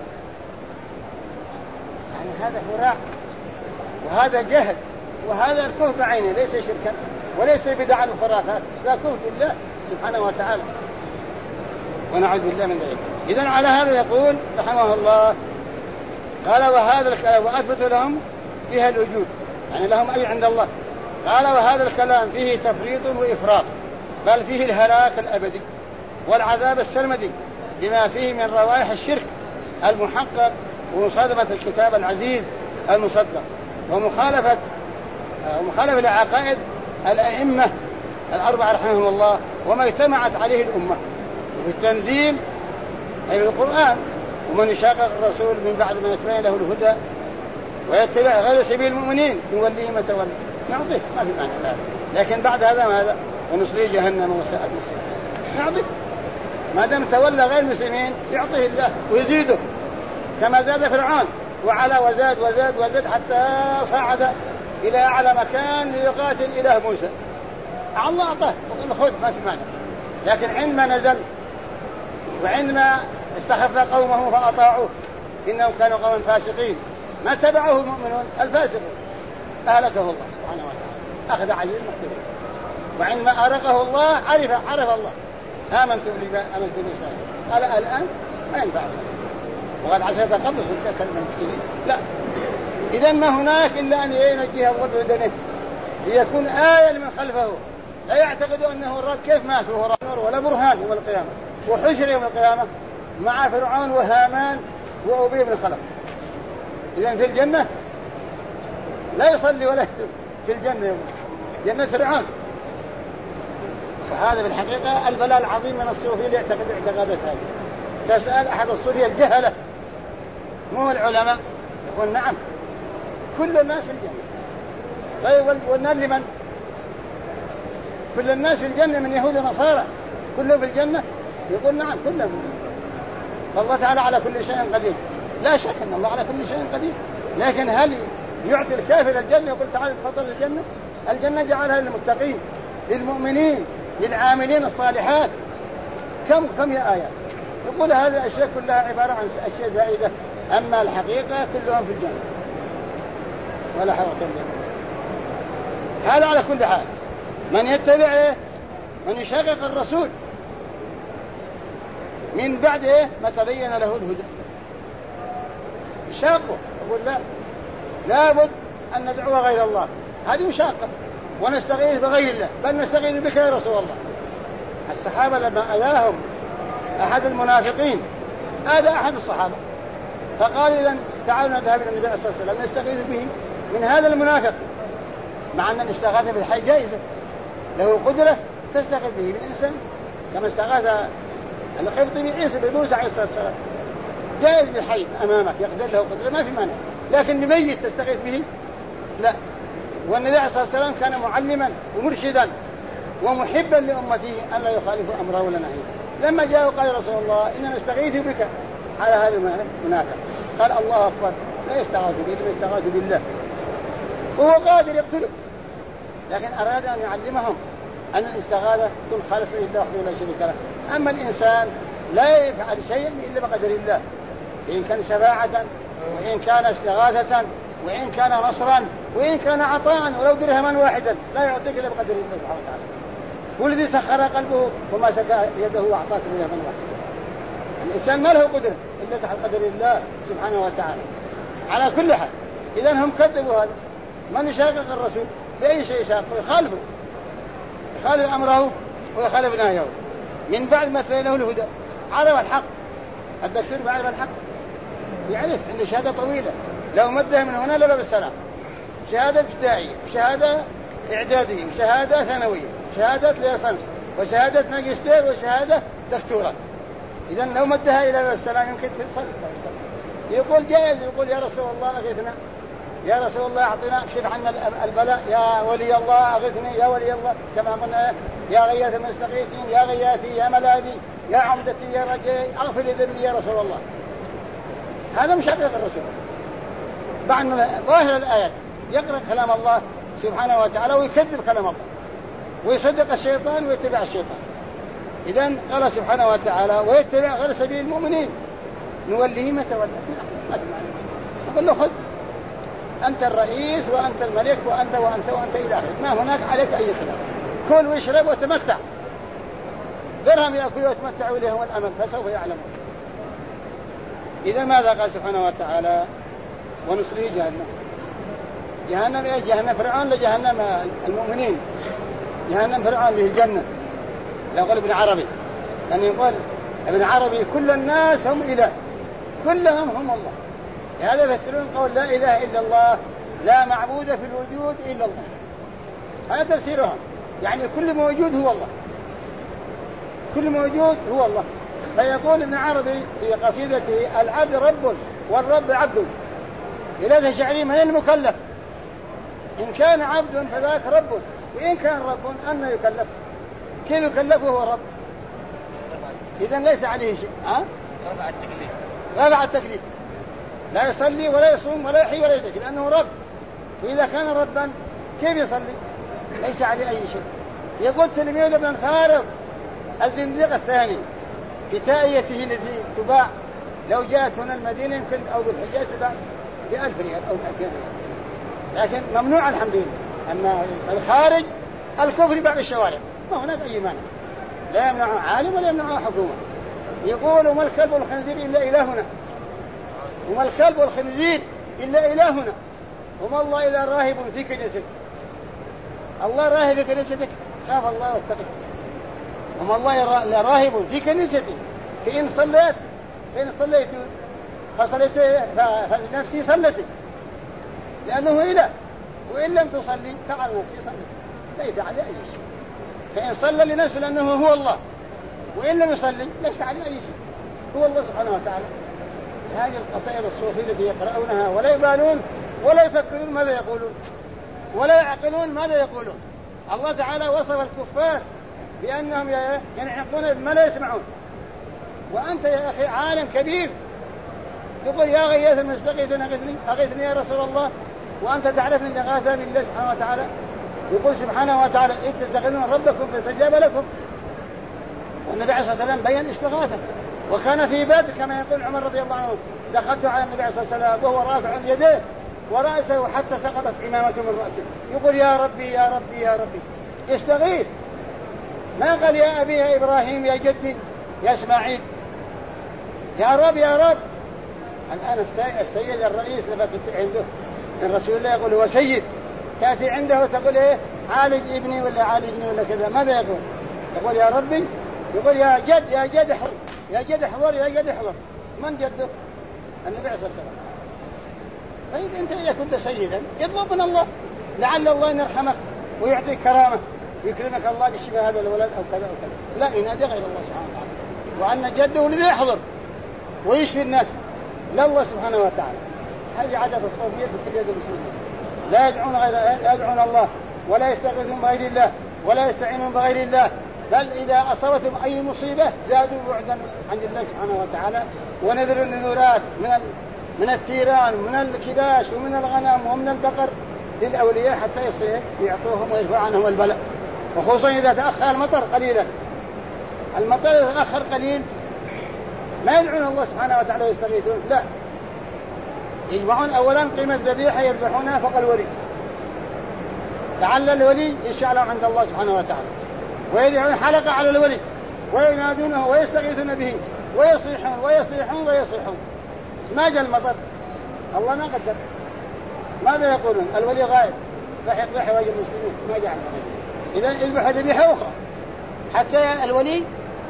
S1: يعني هذا هراء وهذا جهل وهذا الكفر بعينه، ليس شركا وليس بدعا وخرافات، لا كفر بالله سبحانه وتعالى ونعوذ بالله من ذلك. إذن على هذا يقول رحمه الله قال وهذا الكلام وأثبت لهم فيها الوجود، يعني لهم أي عند الله. قال وهذا الكلام فيه تفريط وإفراط، بل فيه الهلاك الأبدي والعذاب السرمدي لما فيه من روائح الشرك المحقق ومصادمة الكتاب العزيز المصدق ومخالفة لعقائد الأئمة الأربعة رحمهم الله وما اجتمعت عليه الأمة وفي التنزيل أي في القرآن. ومن يشاقق الرسول من بعد ما يتبين له الهدى ويتبع غير سبيل المؤمنين يوليه ما تولى يعطيه، ما في معنى هذا. لكن بعد هذا ماذا؟ ونصليه جهنم وساءت مصيره. يعطيه ما دام تولى غير المسلمين يعطيه الله ويزيده كما زاد فرعون وعلى وزاد وزاد وزاد حتى صعد إلى أعلى مكان ليقاتل إله موسى. الله أعطاه وقال خذ ما في معنى. لكن عندما نزل وعندما استخف قومه فأطاعوه إنهم كانوا قوما فاسقين ما تبعه المؤمنون الفاسقون أهلكه الله سبحانه وتعالى أخذ عزيز مقتدر. وعندما أرقه الله عرف الله آمنت بالله قال الآن ما ينفع وقد عسيت قبل كنت كلمة المسلمين. لا، إذن ما هناك إلا أن ينجيه الله بدنه ليكون آية لمن خلفه لا يعتقد أنه الرب كيف مات وهو نور ولا برهان يوم القيامة وحشر يوم القيامة مع فرعون وهامان وأبي بن خلف. إذن في الجنة لا يصلي ولا في الجنة، جنة فرعون. وهذا بالحقيقة البلاء العظيم من الصوفية اللي يعتقد اعتقادات هذه. تسأل أحد الصوفية الجهلة مو العلماء يقول نعم كل الناس في الجنة. طيب والنار لمن؟ كل الناس في الجنة من يهود ونصارى كلهم في الجنة؟ يقول نعم كلهم في الجنة. فالله تعالى على كل شيء قدير، لا شك أن الله على كل شيء قدير، لكن هل يعطي الكافر الجنة يقول تعالى تفضل الجنة؟ الجنة جعلها للمتقين للمؤمنين للعاملين الصالحات. كم يا آيات يقول هذه الأشياء كلها عبارة عن أشياء زائدة، أما الحقيقة كلهم في الجنة ولا حول ولا قوة إلا بالله. هذا على كل حال. من يتبع من يشاقق الرسول من بعد ما تبين له الهدى يشاقه يقول لا بد أن ندعو غير الله، هذه مشاقة، ونستغيث بغير الله، بل نستغيث بك يا رسول الله. الصحابة لما أذاهم أحد المنافقين آذى أحد الصحابة فقال إذن تعالوا نذهب إلى النبي صلى الله عليه وسلم نستغيث به من هذا المنافق، مع أن الاستغاثة بالحي جائزة، له قدرة تستغيث به من إنسان كما استغاث القبطي بعيسى بموسى عليه الصلاة والسلام، جائز بالحي أمامك يقدر له قدرة ما في مانع، لكن ميت تستغيث به لا. والنبي عليه الصلاة والسلام كان معلما ومرشدا ومحبا لأمته أن لا يخالفوا أمره ولا نهيه. لما جاء وقال يا رسول الله إننا نستغيث بك على هذا المنافق، قال الله أكبر لا يستغاث به إنما يستغاث بالله وهو قادر يقتله، لكن أراد أن يعلمهم أن الاستغاثة تكون خالصة لله وحده لا شريك له. أما الإنسان لا يفعل شيئا إلا بقدر الله، إن كان شفاعة وإن كان استغاثة وإن كان نصرا وإن كان عطاء ولو درهما واحدا لا يعطيك إلا بقدر الله سبحانه وتعالى. والذي سخر قلبه وما سكى يده وأعطاك درهما واحدا. الإنسان ما له قدرة إلا تحت قدر الله سبحانه وتعالى. على كل حال إذن هم كذبوا هذا. من يشاقق الرسول بأي شيء يشاقه يخالف أمره ويخالف نهيه من بعد ما تبين له الهدى. عرف الحق، الدكتور بعرف الحق يعرف عنده شهادة طويلة لو مدها من هنا لباب السلام، شهادة ابتدائية وشهادة إعدادية وشهادة ثانوية وشهادة ليسانس وشهادة ماجستير وشهادة دكتوراه. إذن لو مدها إلى باب السلام يمكن تصل. يقول جائز، يقول يا رسول الله أغثنا، يا رسول الله أعطنا اكشف عنا البلاء، يا ولي الله أغثني، يا ولي الله كما قلنا يا غياث المستغيثين، يا غياثي، يا ملاذي، يا عمدتي، يا رجائي أغفر لذنبي يا رسول الله. هذا مشاقق الرسول. بعد ظاهر الآيات يقرأ كلام الله سبحانه وتعالى ويكذب كلام الله ويصدق الشيطان ويتبع الشيطان. إذن قال سبحانه وتعالى ويتبع غير سبيل المؤمنين نوليه ما تولى. أقول له خذ أنت الرئيس وأنت الملك وأنت إلى آخره، ما هناك عليك أي خلاف، كل واشرب وتمتع، ذرهم يأكلوا ويتمتعوا إليهم والأمل فسوف يعلمون. إذا ماذا قال سبحانه وتعالى ونصليه جهنم. جهنم إيه؟ جهنم فرعون لجهنم المؤمنين. جهنم فرعون له الجنة. يقول ابن عربي لأن يقول ابن عربي كل الناس هم إله، كلهم هم الله. هذا يفسرون قول لا إله إلا الله، لا معبود في الوجود إلا الله. هذا تفسيرهم، يعني كل موجود هو الله، كل موجود هو الله. فيقول ابن عربي في قصيدته العبد رب والرب عبد. إلى شعري من المكلف؟ إن كان عبد فذاك رب، وإن كان رب أن يكلف؟ كيف يكلفه هو رب؟ إذن ليس عليه شيء. رفع التكليف، لا يصلي ولا يصوم ولا يحيي ولا يزكي لأنه رب، وإذا كان ربا كيف يصلي؟ ليس عليه أي شيء. يقول تلميذ ابن خارض الزنديق الثاني في تائيته التي تباع لو جاءت هنا المدينة يمكن أو بالحجاج تباع ب1000 ريال أو 2000 ريال، لكن ممنوع الحمد لله. أما الخارج الكفر باع بالشوارع ما هناك أي مانع، لا يمنعه عالم ولا يمنعه حكومة. يقول وما الكلب والخنزير إلا إلهنا، وما الكلب والخنزير إلا إلهنا، وما الله إلا راهب في كنيستك. الله راهب في كنيستك خاف الله واتقه، وما الله إلا راهب في كنيستك، فإن صليت فإن صليت فصليت فنفسي صلتك لأنه إله، وإن لم تصلي فعلى نفسي صلتك، ليس عليه أي شيء. فإن صلى لنفسه لأنه هو الله، وإن لم يصلي ليس عليه أي شيء، هو الله سبحانه وتعالى. هذه القصائد الصوفية التي يقرؤونها ولا يبالون ولا يفكرون ماذا يقولون ولا يعقلون ماذا يقولون. الله تعالى وصف الكفار بأنهم ينعقون بما لا يسمعون، وأنت يا أخي عالم كبير يقول يا غياث المستغيثين أغثني يا رسول الله، وأنت تعرف أن غاثة بالله سبحانه وتعالى. يقول سبحانه وتعالى إذ تستغيثون ربكم فاستجاب لكم، والنبي عليه الصلاة والسلام بين استغاثة. وكان في بدر كما يقول عمر رضي الله عنه دخلت على النبي عليه الصلاة والسلام وهو رافع يديه ورأسه حتى سقطت عمامته من رأسه، يقول يا ربي يا ربي يا ربي، يستغيث. ما قال يا أبي يا إبراهيم يا جدي يا إسماعيل، يا رب يا رب. الآن السيد الرئيس لما عنده من رسول الله يقول هو سيد، تأتي عنده وتقول إيه عالج ابني ولا عالجني ولا كذا، ماذا يقول؟ يقول يا ربي، يقول يا جد يا جد احضر يا جد احضر يا جد احضر. من جده؟ النبي عليه الصلاة والسلام. طيب أنت إذا كنت سيدا اطلب من الله لعل الله يرحمك ويعطيك كرامة ويكرمك الله بشفاء هذا الولد أو كذا أو كذا، لا ينادي غير الله سبحانه وتعالى، وأن جده الذي يحضر ويشفي الناس لا الله سبحانه وتعالى. هذه عادة الصوفية في كل يد المسلمين، لا يدعون الله ولا يستغيثون بغير الله ولا يستعينون بغير الله، بل إذا أصابتهم أي مصيبة زادوا بعدا عن الله سبحانه وتعالى ونذروا النذورات من الثيران ومن الكباش ومن الغنم ومن البقر للأولياء حتى يعطوهم ويرفع عنهم البلاء. وخصوصا إذا تأخر المطر قليلا، المطر إذا تأخر قليل ما يدعون الله سبحانه وتعالى ويستغيثون، لا، يجمعون أولا قيمة ذبيحة يذبحونها فوق الولي لعل الولي يشفع لهم عند الله سبحانه وتعالى، ويدعون حلقة على الولي وينادونه ويستغيثون به ويصيحون ويصيحون ويصيحون. ما جاء المطر، الله ما قدر، ماذا يقولون؟ الولي غائب لحق حوائج المسلمين، ما جاء المطر. إذن اذبحوا ذبيحة أخرى حتى الولي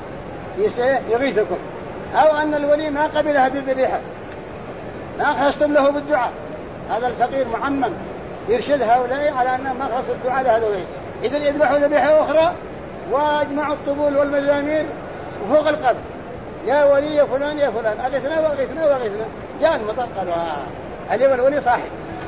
S1: يغيثكم، أو أن الولي ما قبل هذه الذبيحة، ما أخلصتم له بالدعاء. هذا الفقير معمم يرشد هؤلاء على أنهم ما أخلصوا الدعاء لهؤلاء. إذن يذبحوا ذبيحة أخرى واجمعوا الطبول والمزامير وفوق القبر يا ولي يا فلان يا فلان أغثنا وأغثنا وأغثنا. جاء المطر قالوا اليوم الولي صاحي.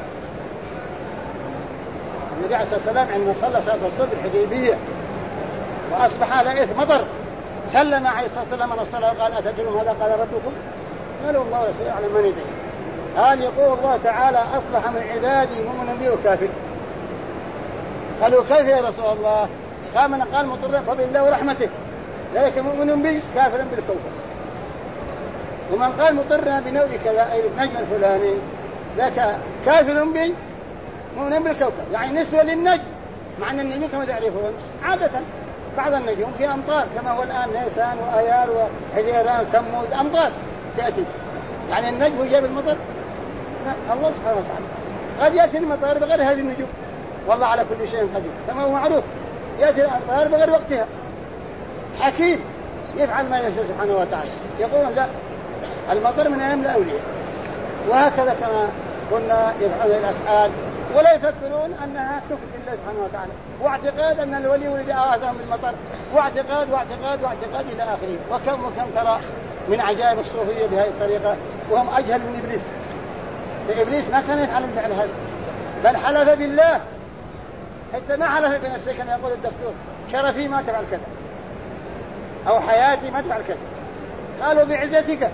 S1: النبي عليه الصلاة والسلام عندما صلى صلاة الصبح الحديبية وأصبح على إثر مطر سلم عليه الصلاة والسلام على الصلاة وقال أتدرون ماذا قال ربكم؟ قالوا الله ورسوله يعلم من يدري. قال يقول الله تعالى أصبح من عبادي مؤمن بي وكافر. قالوا كيف يا رسول الله؟ قال من قال مطر فبالله ورحمته ذلك مؤمن بي كافر بالكوكب، ومن قال مطرنا بنوع كذا أي النجم الفلاني ذاك كافر بي مؤمن بالكوكب، يعني نسبة للنجم، مع أن النجم كما تعرفون عادة بعض النجوم في أمطار كما هو الآن نيسان وآيار وحزيران تموز أمطار تأتي، يعني النجم هو جاب المطر؟ لا، الله سبحانه وتعالى قد يأتي المطر بغير هذه النجوم، والله على كل شيء قدير كما هو معروف، يأتي الأمطار بغير وقتها، حكيم يفعل ما يشاء سبحانه وتعالى. يقولون لا، المطر من أيام الأولياء، وهكذا كما قلنا يفعلون الأفعال ولا يفكرون أنها كفر بالله سبحانه وتعالى، واعتقاد أن الولي ولد آثام بالمطر، واعتقاد واعتقاد واعتقاد إلى آخره. وكم ترى من عجائب الصوفية بهذه الطريقة وهم أجهل من إبليس. إبليس ما كان يفعل الفعل هذا، بل حلف بالله، حتى ما حلف بنفسه كما يقول الدكتور شرفي ما تفعل كذا أو حياتي ما تفعل كذا. قالوا بعزتك،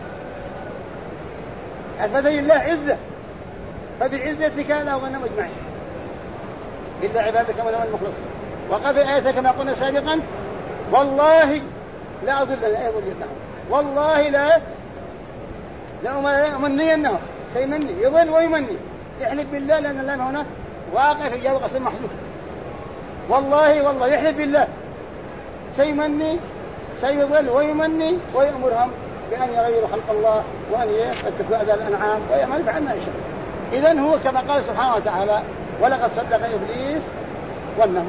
S1: أثبت لله عزة، فبعزتك لا أغنم أجمعين إلا عبادك منهم المخلصين. وقف آية كما قلنا سابقا والله لا أضل والله لا أمنينهم، سيمني يضل ويمني، يحلف بالله لأن الله هنا واقع في جواب قسم محذوف. والله يحلف بالله سيمني سيضل ويمني ويأمرهم بأن يغيروا خلق الله وأن يتركوا أذى الأنعام ويعمل فعل ما يشاء. إذن هو كما قال سبحانه وتعالى ولقد صدق إبليس ظنه،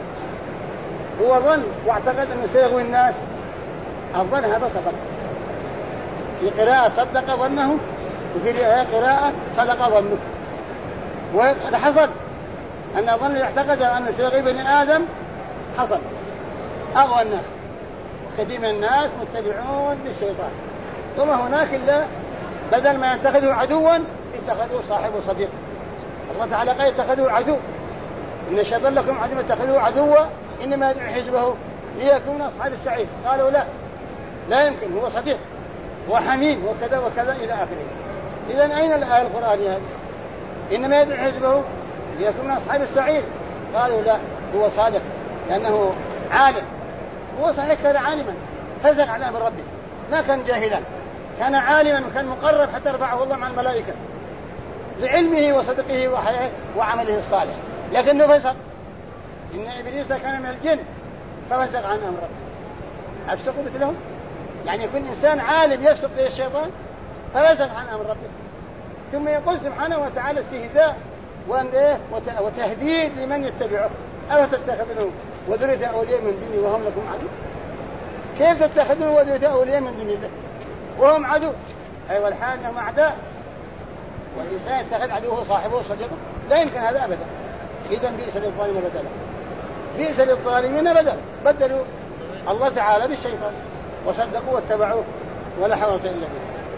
S1: هو ظن واعتقد أنه سيغوي الناس، الظن هذا صدق. في قراءة صدق ظنه، وفي قراءة صدق ظنه. وقد حصل أن ظن يعتقد أن سيغيب ابن آدم حصل أغوى الناس، وكثير من الناس متبعون للشيطان. ثم هناك إلا بدل ما يتخذوا عدوا اتخذوا صاحبه صديق. الله تعالى قال اتخذوا عدو، إن الشيطان لكم عدو اتخذوا عدوا إنما يدعو حزبه ليكون أصحاب السعير. قالوا لا يمكن، هو صديق وحميم وكذا وكذا إلى آخره. إذن أين الآية القرآنية هذه؟ إنما يدعو حزبه ليكون أصحاب السعير. قالوا لا، هو صادق لأنه عالم. هو صحيح كان عالما فزق على أمر ربه، ما كان جاهلا، كان عالما وكان مقرب حتى رفعه الله مع الملائكة لعلمه وصدقه وحياه وعمله الصالح، لكنه فسق. إن إبليس كان من الجن ففسق عن أمر ربه. أفسقوا مثلهم؟ يعني يكون إنسان عالم يفسق زي الشيطان ففسق عن أمر ربه. ثم يقول سبحانه وتعالى استهزاء وتهديد لمن يتبعه: أفتتخذونه وذرية أولياء من دوني وهم لكم عدو؟ كيف تتخذون وذرية أولياء من دون الله وهم عدو؟ أيوة الحال أنهم أعداء، والإنسان يتخذ عدوه صاحبه صديقه، لا يمكن هذا أبدا. إذن بئس للظالمين بدلا، بئس للظالمين بدلا، بدلوا الله تعالى بالشيطان وصدقوا واتبعوه ولا حول إلا بالله.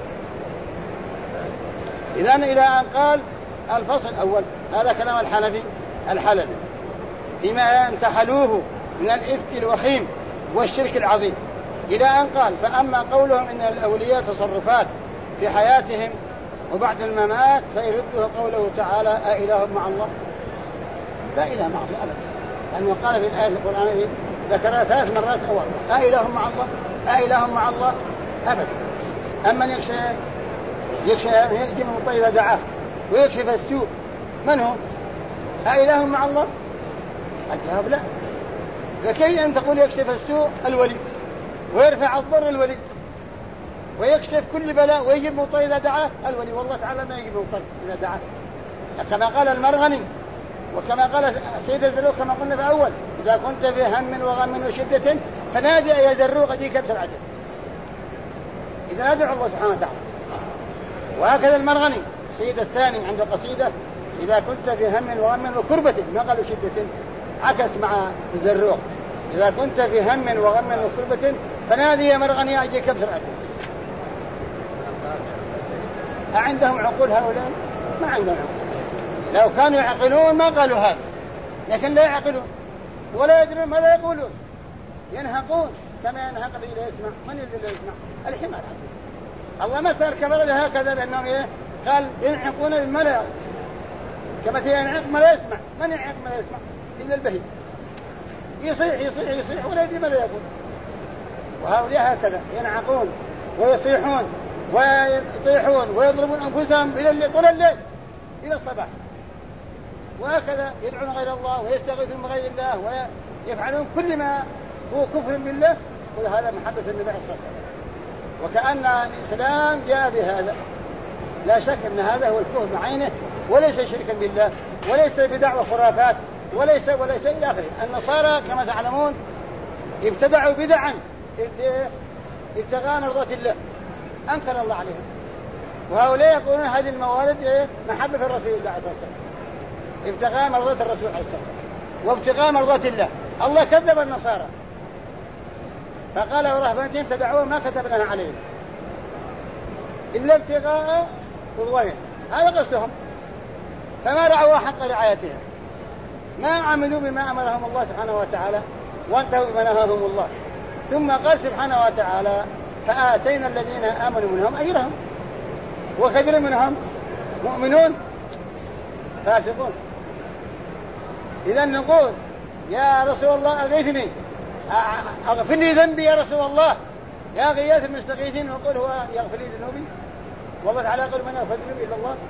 S1: إذن إلى أن قال الفصل الأول، هذا كلام الحنفي الحلبي فيما انتحلوه من الإفك الوخيم والشرك العظيم، إلى أن قال: فأما قولهم إن الأولياء تصرفات في حياتهم وبعد الممات فيرده قوله تعالى: أإله مع الله؟ لا إله مع الله أبدا، لأنه قال في الآية القرآنية ذكرها 3 مرات أو 4: أإله مع الله؟ أإله مع الله؟ أبدا. أما يكشف يجي من طيب دعاه ويكشف السوء، من هو؟ أإله مع الله؟ الجواب لا. لكي أن تقول يكشف السوء الولي ويرفع الضر الولي ويكشف كل بلاء ويجيب مطر إذا دعاه الولي، والله تعالى ما يجيب مطر إذا دعاه، كما قال المرغني وكما قال سيد الزروق كما قلنا في أول: إذا كنت في هم وغم وشدة فنادي يا زروق أديك بسرعة. إذا ندعو الله سبحانه وتعالى. وهكذا المرغني سيد الثاني عنده قصيدة: إذا كنت في هم وغم وكربة، ما قالوا شدة، عكس مع الزروق: إذا كنت في هم وغم وكربة فنادي يا مرغني أجيك بسرعة. أعندهم عقول هؤلاء؟ ما عندهم عقول. لو كانوا يعقلون ما قالوا هذا، لكن لا يعقلون ولا يدرون ماذا يقولون، ينهقون كما ينهق الذي لا يسمع. من الذي لا يسمع؟ الحمار. الله ما ترك بلده هكذا بأنهم قال ينعقون بالملا، كما ينعق ما لا يسمع. من ينعق ما لا يسمع إلا البهيم، يصيح يصيح يصيح ولا يدري ماذا يقول. وهؤلاء هكذا ينعقون ويصيحون ويطيحون ويضربون أنفسهم طول الليل إلى الصباح، وهكذا يدعون غير الله ويستغيثون بغير الله ويفعلون كل ما هو كفر بالله، وهذا محبة النبي صلى الله عليه وسلم. وكأن الإسلام جاء بهذا. لا شك أن هذا هو الكفر بعينه، وليس شركا بالله، وليس بدع وخرافات، وليس إلى آخره. النصارى كما تعلمون ابتدعوا بدعا ابتغاء مرضات الله، أنكر الله عليهم. وهؤلاء يقولون هذه الموالد محبة في الرسول الله عليه الصلاة والسلام، ابتغاء مرضات الرسول عليه الصلاة والسلام وابتغاء مرضات الله. الله كذب النصارى فقال: ورهبانهم ابتدعوها ما كتبناها عليهم إلا ابتغاء رضوانه. هذا قصدهم، فما رعوا حق رعايتها، ما عملوا بما أمرهم الله سبحانه وتعالى وانتهوا بما نهاهم الله. ثم قال سبحانه وتعالى: فآتينا الذين آمنوا منهم أجرهم وكثير منهم مؤمنون فاسقون. إذا نقول: يا رسول الله أغيثني، أغفر لي ذنبي يا رسول الله، يا غياث المستغيثين. نقول: هو يغفر لي ذنوبي؟ والله تعالى يقول: من يغفر ذنوبي إلا الله.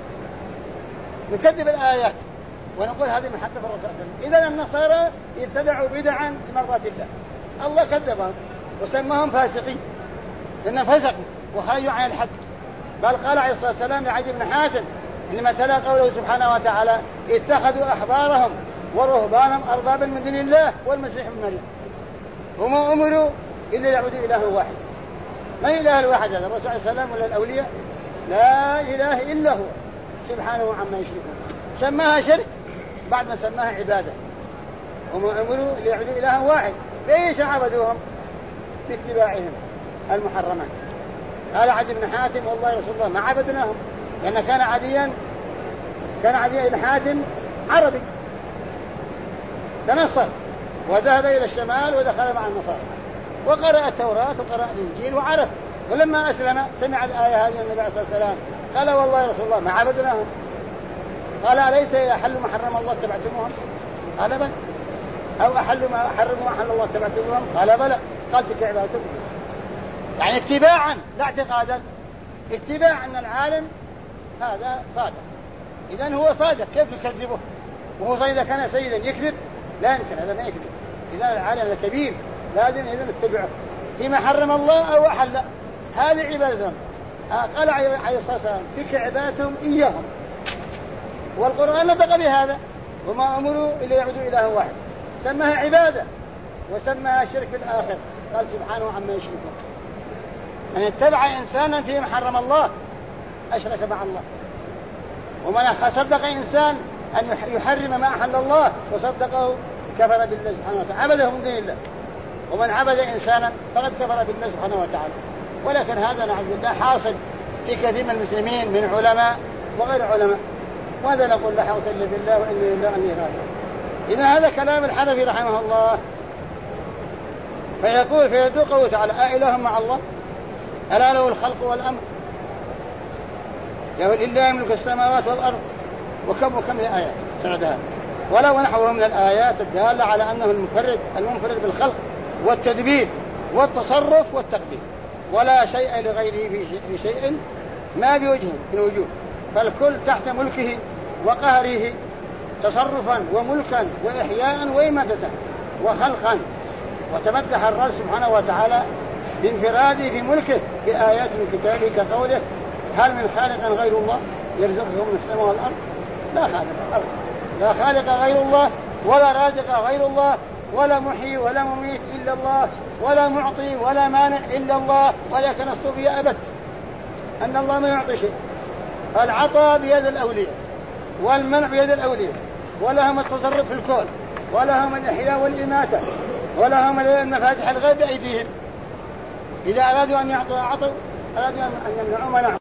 S1: نكذب الآيات ونقول هذه محبة الرسول صلى الله عليه وسلم. إذن النصارى ابتدعوا بدعا لمرضات الله، الله كذبهم وسماهم فاسقين لأنهم فسقوا وخرجوا عن الحق. بل قال عليه الصلاة والسلام لعدي بن حاتم إنما تلا قوله سبحانه وتعالى: اتخذوا أحبارهم ورهبانهم أربابا من دون الله والمسيح ابن مريم وما أمروا إلا يعبدوا إله واحد ما إله الواحد هذا الرسول عليه السلام ولا الأولياء؟ لا إله إلا هو سبحانه عما يشركون. سماها شرك بعد ما سماها عبادة. هم أمروا ليعبدوا إلها واحد، ليش عبدوهم؟ باتباعهم المحرمات. قال عدي بن حاتم والله يا رسول الله ما عبدناهم، لأن كان عدي بن حاتم عربي تنصر وذهب إلى الشمال ودخل مع النصارى وقرأ التوراة وقرأ الإنجيل وعرف، ولما أسلم سمع الآية هذه النبي عليه الصلاة والسلام قال والله يا رسول الله ما عبدناهم. قال أليس إذا أحلوا ما حرم الله اتبعتموهم؟ قال بلى. أو أحلوا ما حرموا ما أحل الله اتبعتموهم؟ قال بلى. قال تلك عبادتهم. يعني اتباعا لا اعتقادا، اتباع أن العالم هذا صادق. إذن هو صادق كيف يكذبه؟ وهو إذا كان سيدا يكذب؟ لا يمكن، هذا ما يكذب. إذن العالم هذا كبير لازم إذن نتبعه فيما حرم الله أو أحل. هذه عبادتهم. قال عليه الصلاة والسلام تلك عبادتهم إياهم، والقرآن نطق بهذا وما أمروا إلا يعبدوا إله واحد. سماها عبادة وسماها شرك في الآخر. قال سبحانه عما يشركون. من اتبع إنسانا فيما حرم الله أشرك مع الله، ومن صدق إنسان أن يحرم ما أحل الله وصدقه كفر بالله سبحانه وتعالى، عبده من دون الله. ومن عبد إنسانا فقد كفر بالله سبحانه وتعالى. ولكن هذا نعوذ بالله حاصل في كثير من المسلمين من علماء وغير علماء، وهذا نقول لا حول إلا بالله وإنا لله وإنا إليه راجعون. إذا هذا كلام الحنفي رحمه الله. فيقول فيدعو قوله تعالى أإله مع الله ألا له الخلق والأمر لله ملك السماوات والأرض وكم الآيات سردها، ولو نحوه من الآيات الدالة على أنه المنفرد بالخلق والتدبير والتصرف والتقدير، ولا شيء لغيره في شيء ما بوجه من وجوه، فالكل تحت ملكه وقهره تصرفا وملكا وإحياء وإماتة وخلقا. وتمدح الرب سبحانه وتعالى بانفراده في ملكه بآيات من كتابه كقوله هل من خالق غير الله يرزقه من السماء والأرض؟ لا خالق غير الله ولا رازق غير الله ولا محيي ولا مميت إلا الله ولا معطي ولا مانع إلا الله. ولكن الصوفية أبت أن الله ما يعطي شيء. العطاء بيد الأولياء والمنع بيد الأولياء، ولهم التصرف في الكون ولهم الإحياء والإماتة ولهم المفاتيح الغيب بأيديهم. إذا أرادوا أن يعطوا أعطوا، أرادوا أن يمنعوا منعوا.